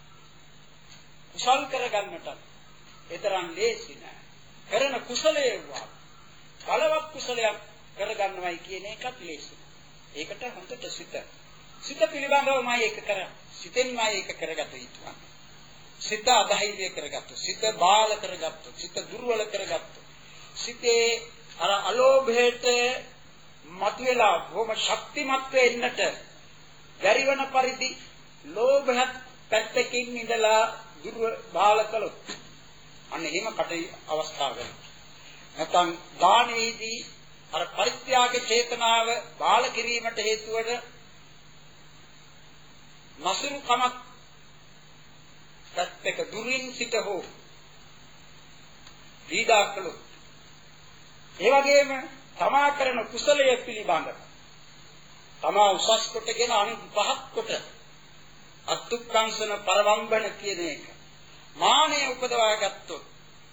කුසල් කරගන්නට ඒතරම් ලේසි නෑ. කරන කුසලයේ වා බලවත් කුසලයක් කරගන්නවයි කියන එකත් ලේසි. ඒකට හොඳට සිත. සිත පිළිබඳවමයි ඒක කරන්නේ. සිතෙන්මයි ඒක කරගත යුතුයි. සිත අධෛර්ය කරගත්තු, සිත බාල කරගත්තු, සිත දුර්වල කරගත්තු. සිතේ අර අලෝභයට මතුවලා බොහොම ශක්තිමත් වෙන්නට බැරි වන පරිදි ලෝභයත් පැත්තකින් ඉඳලා දුර්වල බාල කළොත් අන්න එහෙම කටේ අවස්ථාවක. නැත්නම් දානෙහිදී අර පරිත්‍යාග චේතනාව බාල කිරීමට හේතු වන නසුරු කමක් සත්‍යක දුරින් සිට හෝ පීඩා කළොත් ඒ වගේම තමා කරන කුසලයේ පිළිබඳව තමා උසස් කොටගෙන අනිත් පහත් කොට අත්ුක්කංශන පරවම්බන කියන එක මානය උපදවා ගත්තොත්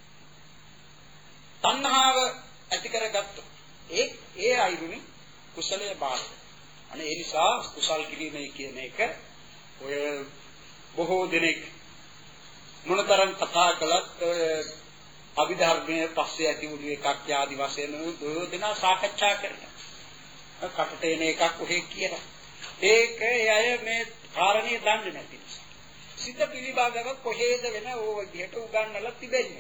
තණ්හාව ඇති කරගත්තොත් ඒ ඒ අයිරුනි කුසලයේ බාහිර. අනේ ඒ නිසා කුසල් කිරීමයි කියන එක ඔය බොහෝ දෙනෙක් මොනතරම් කතා කළත් අභිධර්මයේ පස්සේ ඇති වුණු එකක් ආදි වශයෙන් බොහෝ දෙනා සාකච්ඡා කරනවා. කටට එන එකක් කොහේ කියලා. ඒක අය මේ කාරණේ දන්නේ නැති නිසා. සිත පිළිබඳව කොහේද වෙන ඕ විදිහට උගන්වලා තිබෙන්නේ.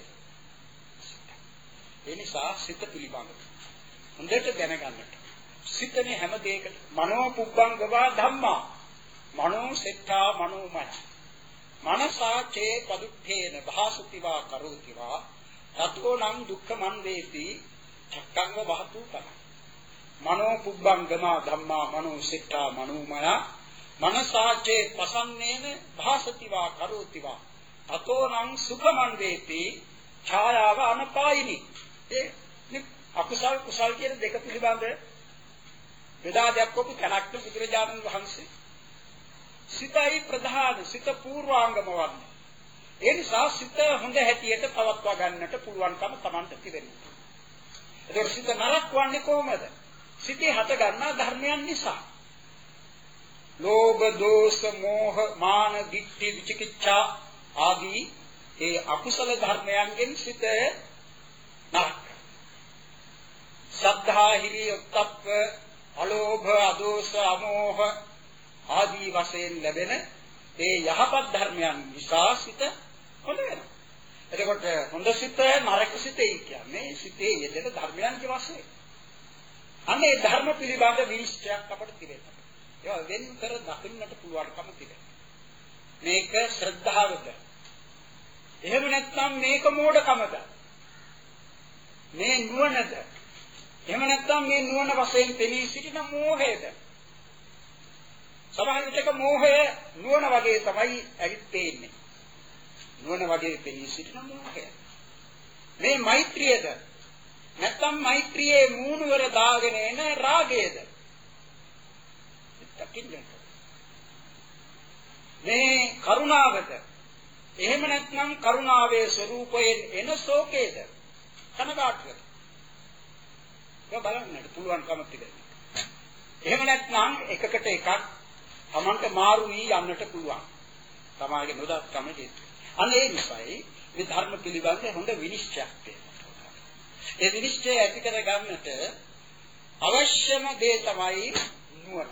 ඒ නිසා සිත පිළිබඳව හොඳට දැනගන්නට. සිතනේ හැම දෙයකට මනෝ පුබ්බංගවා ධම්මා. මනෝ සෙට්ඨා මනෝමය. මනසා චේ පදුත්තේන භාසුතිවා කරෝතිවා තතෝ නම් දුක්ඛ මන් වේති චක්කංග වහතු කන. මනෝ පුබ්බංගමා ධම්මා මනෝ සෙට්ඨා මනෝමය. මනසා චේ පසන්නේන භාසතිවා කරෝතිවා තතෝ නම් සුඛ මන් වේති ඡායාව අනපායිනි. ඒ අකුසල් කුසල් කියන දෙක පිළිබඳ බෙදා දැක්වපු තැනක් බුදුරජාණන් වහන්සේ. සිතයි ප්‍රධාන සිත පූර්වාංගම වන්නේ. ඒ නිසා සිත හොඳ හැටියට පවත්වා ගන්නට පුළුවන්කම Tamanට තිබෙනවා. ඒක සිත නරක වන්නේ කොහොමද? සිතේ හට ගන්නා ධර්මයන් නිසා. ලෝභ, දෝෂ, මෝහ, මාන, ditthi, විචිකිච්ඡා ආදී ඒ අකුසල ධර්මයන්ගෙන් සිත නරක. සද්ධා, හිරිය, උත්තප්ප, අලෝභ, අදෝෂ, අමෝහ ආදී වශයෙන් ලැබෙන ඒ යහපත් ධර්මයන් නිසා සිත හොඳ වෙනවා. එතකොට හොඳ සිත නරක සිතයි කියන්නේ සිතේ යෙදෙන ධර්මයන්ගේ වශයෙන්. අනේ ධර්ම පිළිබඳ විනිශ්චයක් අපට තිබෙනවා. ඒවා වෙන් කර දකින්නට පුළුවන්කම තිබෙනවා. මේක ශ්‍රද්ධාවද? එහෙම නැත්නම් මේක මෝඩකමද? මේ නුවණද? එහෙම නැත්නම් මේ නුවණ වශයෙන් පෙනී සිටින මෝහයද? සමහර විටක මෝහය නුවණ වගේ තමයි ඇවිත් පේන්නේ. නුවණ වගේ පෙනී සිටින මෝහය. මේ මෛත්‍රියද? නැත්නම් මෛත්‍රියේ මූණවර දාගෙන එන රාගයද? දකින්න. මේ කරුණාවද? එහෙම නැත්නම් කරුණාවේ ස්වરૂපයෙන් එන ශෝකයද? කනගාටුවද? ඒක බලන්නට පුළුවන්කම තිබෙනවා. එහෙම නැත්නම් එකකට එකක් තමන්ට මාරු වී යන්නට පුළුවන්. තමාගේ නොදත්කම හේතු. අන්න ඒ නිසායි මේ ධර්ම පිළිබඳ හොඳ විනිශ්චයක් තියෙනවා. ඒ විනිශ්චය ඇති කර ගන්නට අවශ්‍යම දේ තමයි නුවණ.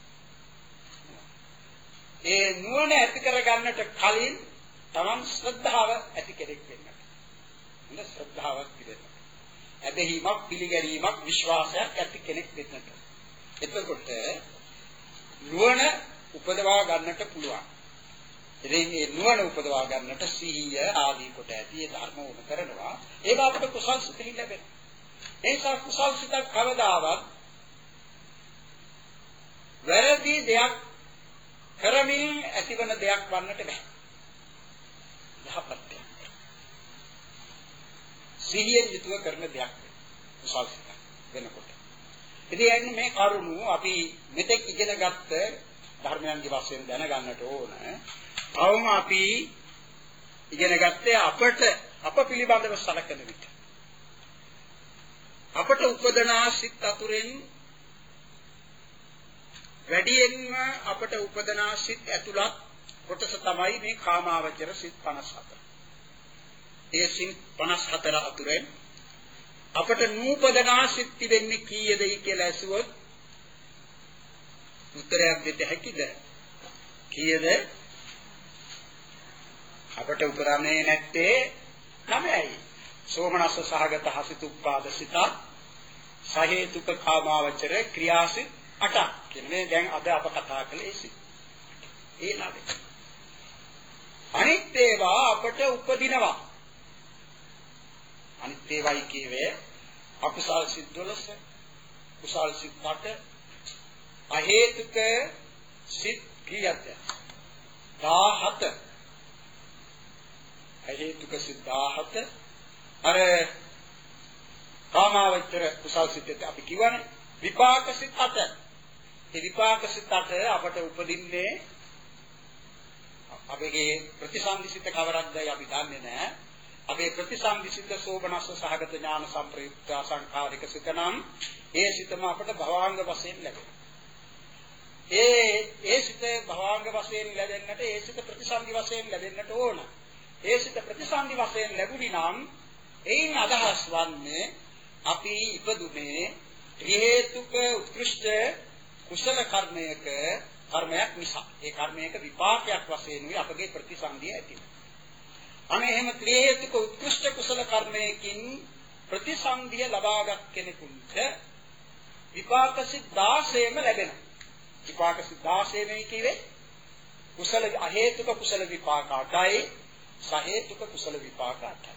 ඒ නුවණ ඇති කර ගන්නට කලින් තමන් ශ්‍රද්ධාව ඇති කෙරෙක් වෙන්න. හොඳ ශ්‍රද්ධාවක් තිබෙන්න. ඇදහිීමක්, පිළිගැනීමක්, විශ්වාසයක් ඇති කෙනෙක් වෙන්න. එතකොට නුවණ උපදවා ගන්නට පුළුවන්. ඉතින් මේ නුවණ උපදවා ගන්නට සිහිය ආදී කොට ඇති ධර්ම උන කරනවා. ඒක අපට කුසල් සිතින් ලැබෙනවා. ඒ නිසා කුසල් සිතක් කවදාවත් වැරදි දෙයක් කරමින් ඇතිවන දෙයක් වන්නට බෑ. යහපත් දෙයක්. සිහියෙන් යුතුව කරන දෙයක් කුසල් සිතක් වෙනකොට. ඉතින් මේ කරුණු අපි මෙතෙක් ඉගෙන ගත්ත ධර්මයන්ගේ වශයෙන් දැනගන්නට ඕන. අවම අපි ඉගෙන ගත්තේ අපට අප පිළිබඳව සලකන විට. අපට උපදනා සිත් අතුරෙන් වැඩියෙන්ම අපට උපදනා සිත් ඇතුළත් කොටස තමයි මේ කාමාවචර සිත් පනස් හතර. ඒ සිත් පනස් හතර අතුරෙන් අපට නූපදනා සිත් තිබෙන්නේ කීයදයි කියලා ඇසුවොත් උත්තරයක් දෙන්න හැකිද? කීයද? අපට උපරන්නේ නැත්තේ නවයයි. සෝමනස්ස සහගත හසිතුප්පාද සිත සහේතුක කාමාවචර ක්‍රියාසිත අටක් කියන්නේ දැන් අද අප කතා කළේ සිත්. ඒ නවය. අනිත් ඒවා අපට උපදිනවා. අනිත් ඒවායි කියවේ අකුසල් සිත් දොළොස්, කුසල් සිත් අට, අහේතුක සිත් කීයද? දහහත. අහේතුක සිත් දහහත. අර කාමාවචර කුසල් සිත් අපි කියවනේ විපාක සිත් අට. ඒ විපාක සිත් අට අපට උපදින්නේ අපගේ ප්‍රතිසන්දිසිත කවරක්දයි අපි දන්නේ නැහැ. අපේ ප්‍රතිසන්දිසිත සෝබනස්ස සහගත ඥාන සම්ප්‍රයුක්ත සංඛාරික සිත නම් ඒ සිතම අපට භවංග වශයෙන් ලැබෙනවා. ඒ ඒ සිත භවංග වශයෙන් ලැබෙන්නට ඒ සිත ප්‍රතිසන්දි වශයෙන් ලැබෙන්නට ඕන. ඒ සිත ප්‍රතිසන්දි වශයෙන් ලැබුණි නම් එයින් අදහස් වන්නේ අපි ඉපදුනේ ත්‍රි හේතුක උත්කෘෂ්ඨ කුසල කර්මයක කර්මයක් නිසා. ඒ කර්මයක විපාකයක් වශයෙන් උයි අපගේ ප්‍රතිසන්දිය ඇති. අනේ එහෙම ත්‍රි හේතුක උත්කෘෂ්ඨ කුසල කර්මයකින් ප්‍රතිසන්දිය ලබාගත් කෙනෙකුට විපාක සිත් දහසේම ලැබෙනවා. විපාක සිත් දහසේමයි කියේ කුසල අහේතුක කුසල විපාක අටයි, සහේතුක කුසල විපාක අටයි.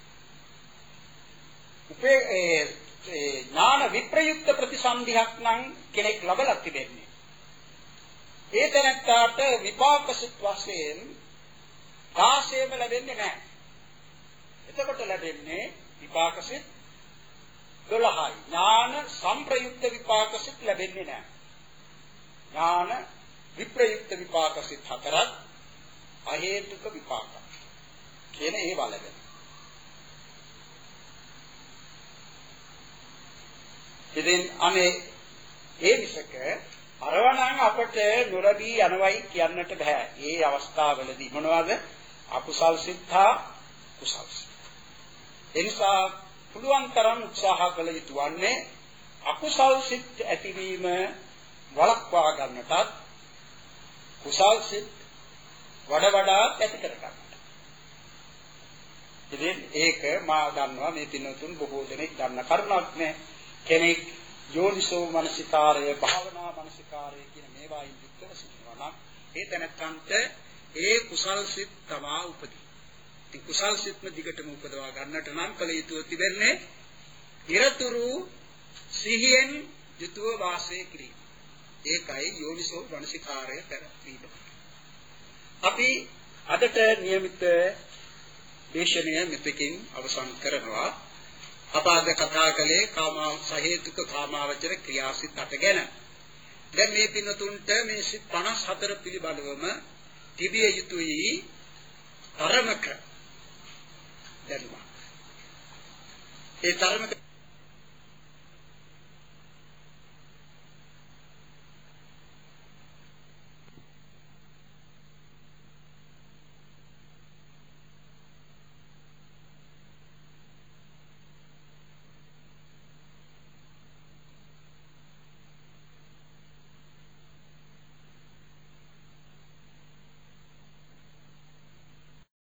උපේ ඒ ඥාන විප්‍රයුක්ත ප්‍රතිසන්දියක් නම් කෙනෙක් ලබලා තිබෙන්නේ. ඒ තැනට විපාක සිත් වශයෙන් දහසේම ලැබෙන්නේ නැහැ. එතකොට ලැබෙන්නේ විපාක සිත් දොළහයි. ඥාන සම්ප්‍රයුක්ත විපාක සිත් ලැබෙන්නේ නැහැ. ඥාන විප්‍රයුක්ත විපාක සිත් හතරක්, අහේතුක විපාක කියන ඒවා ලැබෙනවා. ඉතින් අනේ ඒ විසක අරවණන් අපට නොලබී යනවයි කියන්නට බෑ. මේ අවස්ථාවවලදී මොනවද? අකුසල් සිත් හා කුසල් සිත්. ඒ නිසා පුළුවන් තරම් උත්සාහ කළ යුතු වන්නේ අකුසල් සිත් ඇතිවීම වළක්වා ගන්නටත් කුසල් සිත් වඩා වඩා ඇති කර ගන්නට. ඉතින් ඒක මා දන්නවා මේ පින්වතුන් බොහෝ දෙනෙක් දන්න කරුණක් නේ. කෙනෙක් යෝනිසෝ මනසිකාරය, භාවනා මනසිකාරය කියන මේවායින් යුක්තව සිටිනවා නම් ඒ තැනත්තන්ට ඒ කුසල් සිත් තමා උපදී. ඉතින් කුසල් සිත්ම දිගටම උපදවා ගන්නට නම් කල යුතුව තිබෙන්නේ නිරතුරු සිහියෙන් යුතුව වාසය කිරීම. ඒකයි යෝනිසෝ මනසිකාරය පැවැත්වීම. අපි අදට નિયમિત දේශනය මෙතකින් අවසන් කරනවා. අප අද කතා කළේ කාමා සහේතුක කාමාවචර ක්‍රියාසිත අට ගැන. දැන් මේ පින්නතුන්ට මේ සිත් පනස් හතර පිළිබඳවම තිබිය යුතුයි තරමක දැනුමක්. ඒ තරමක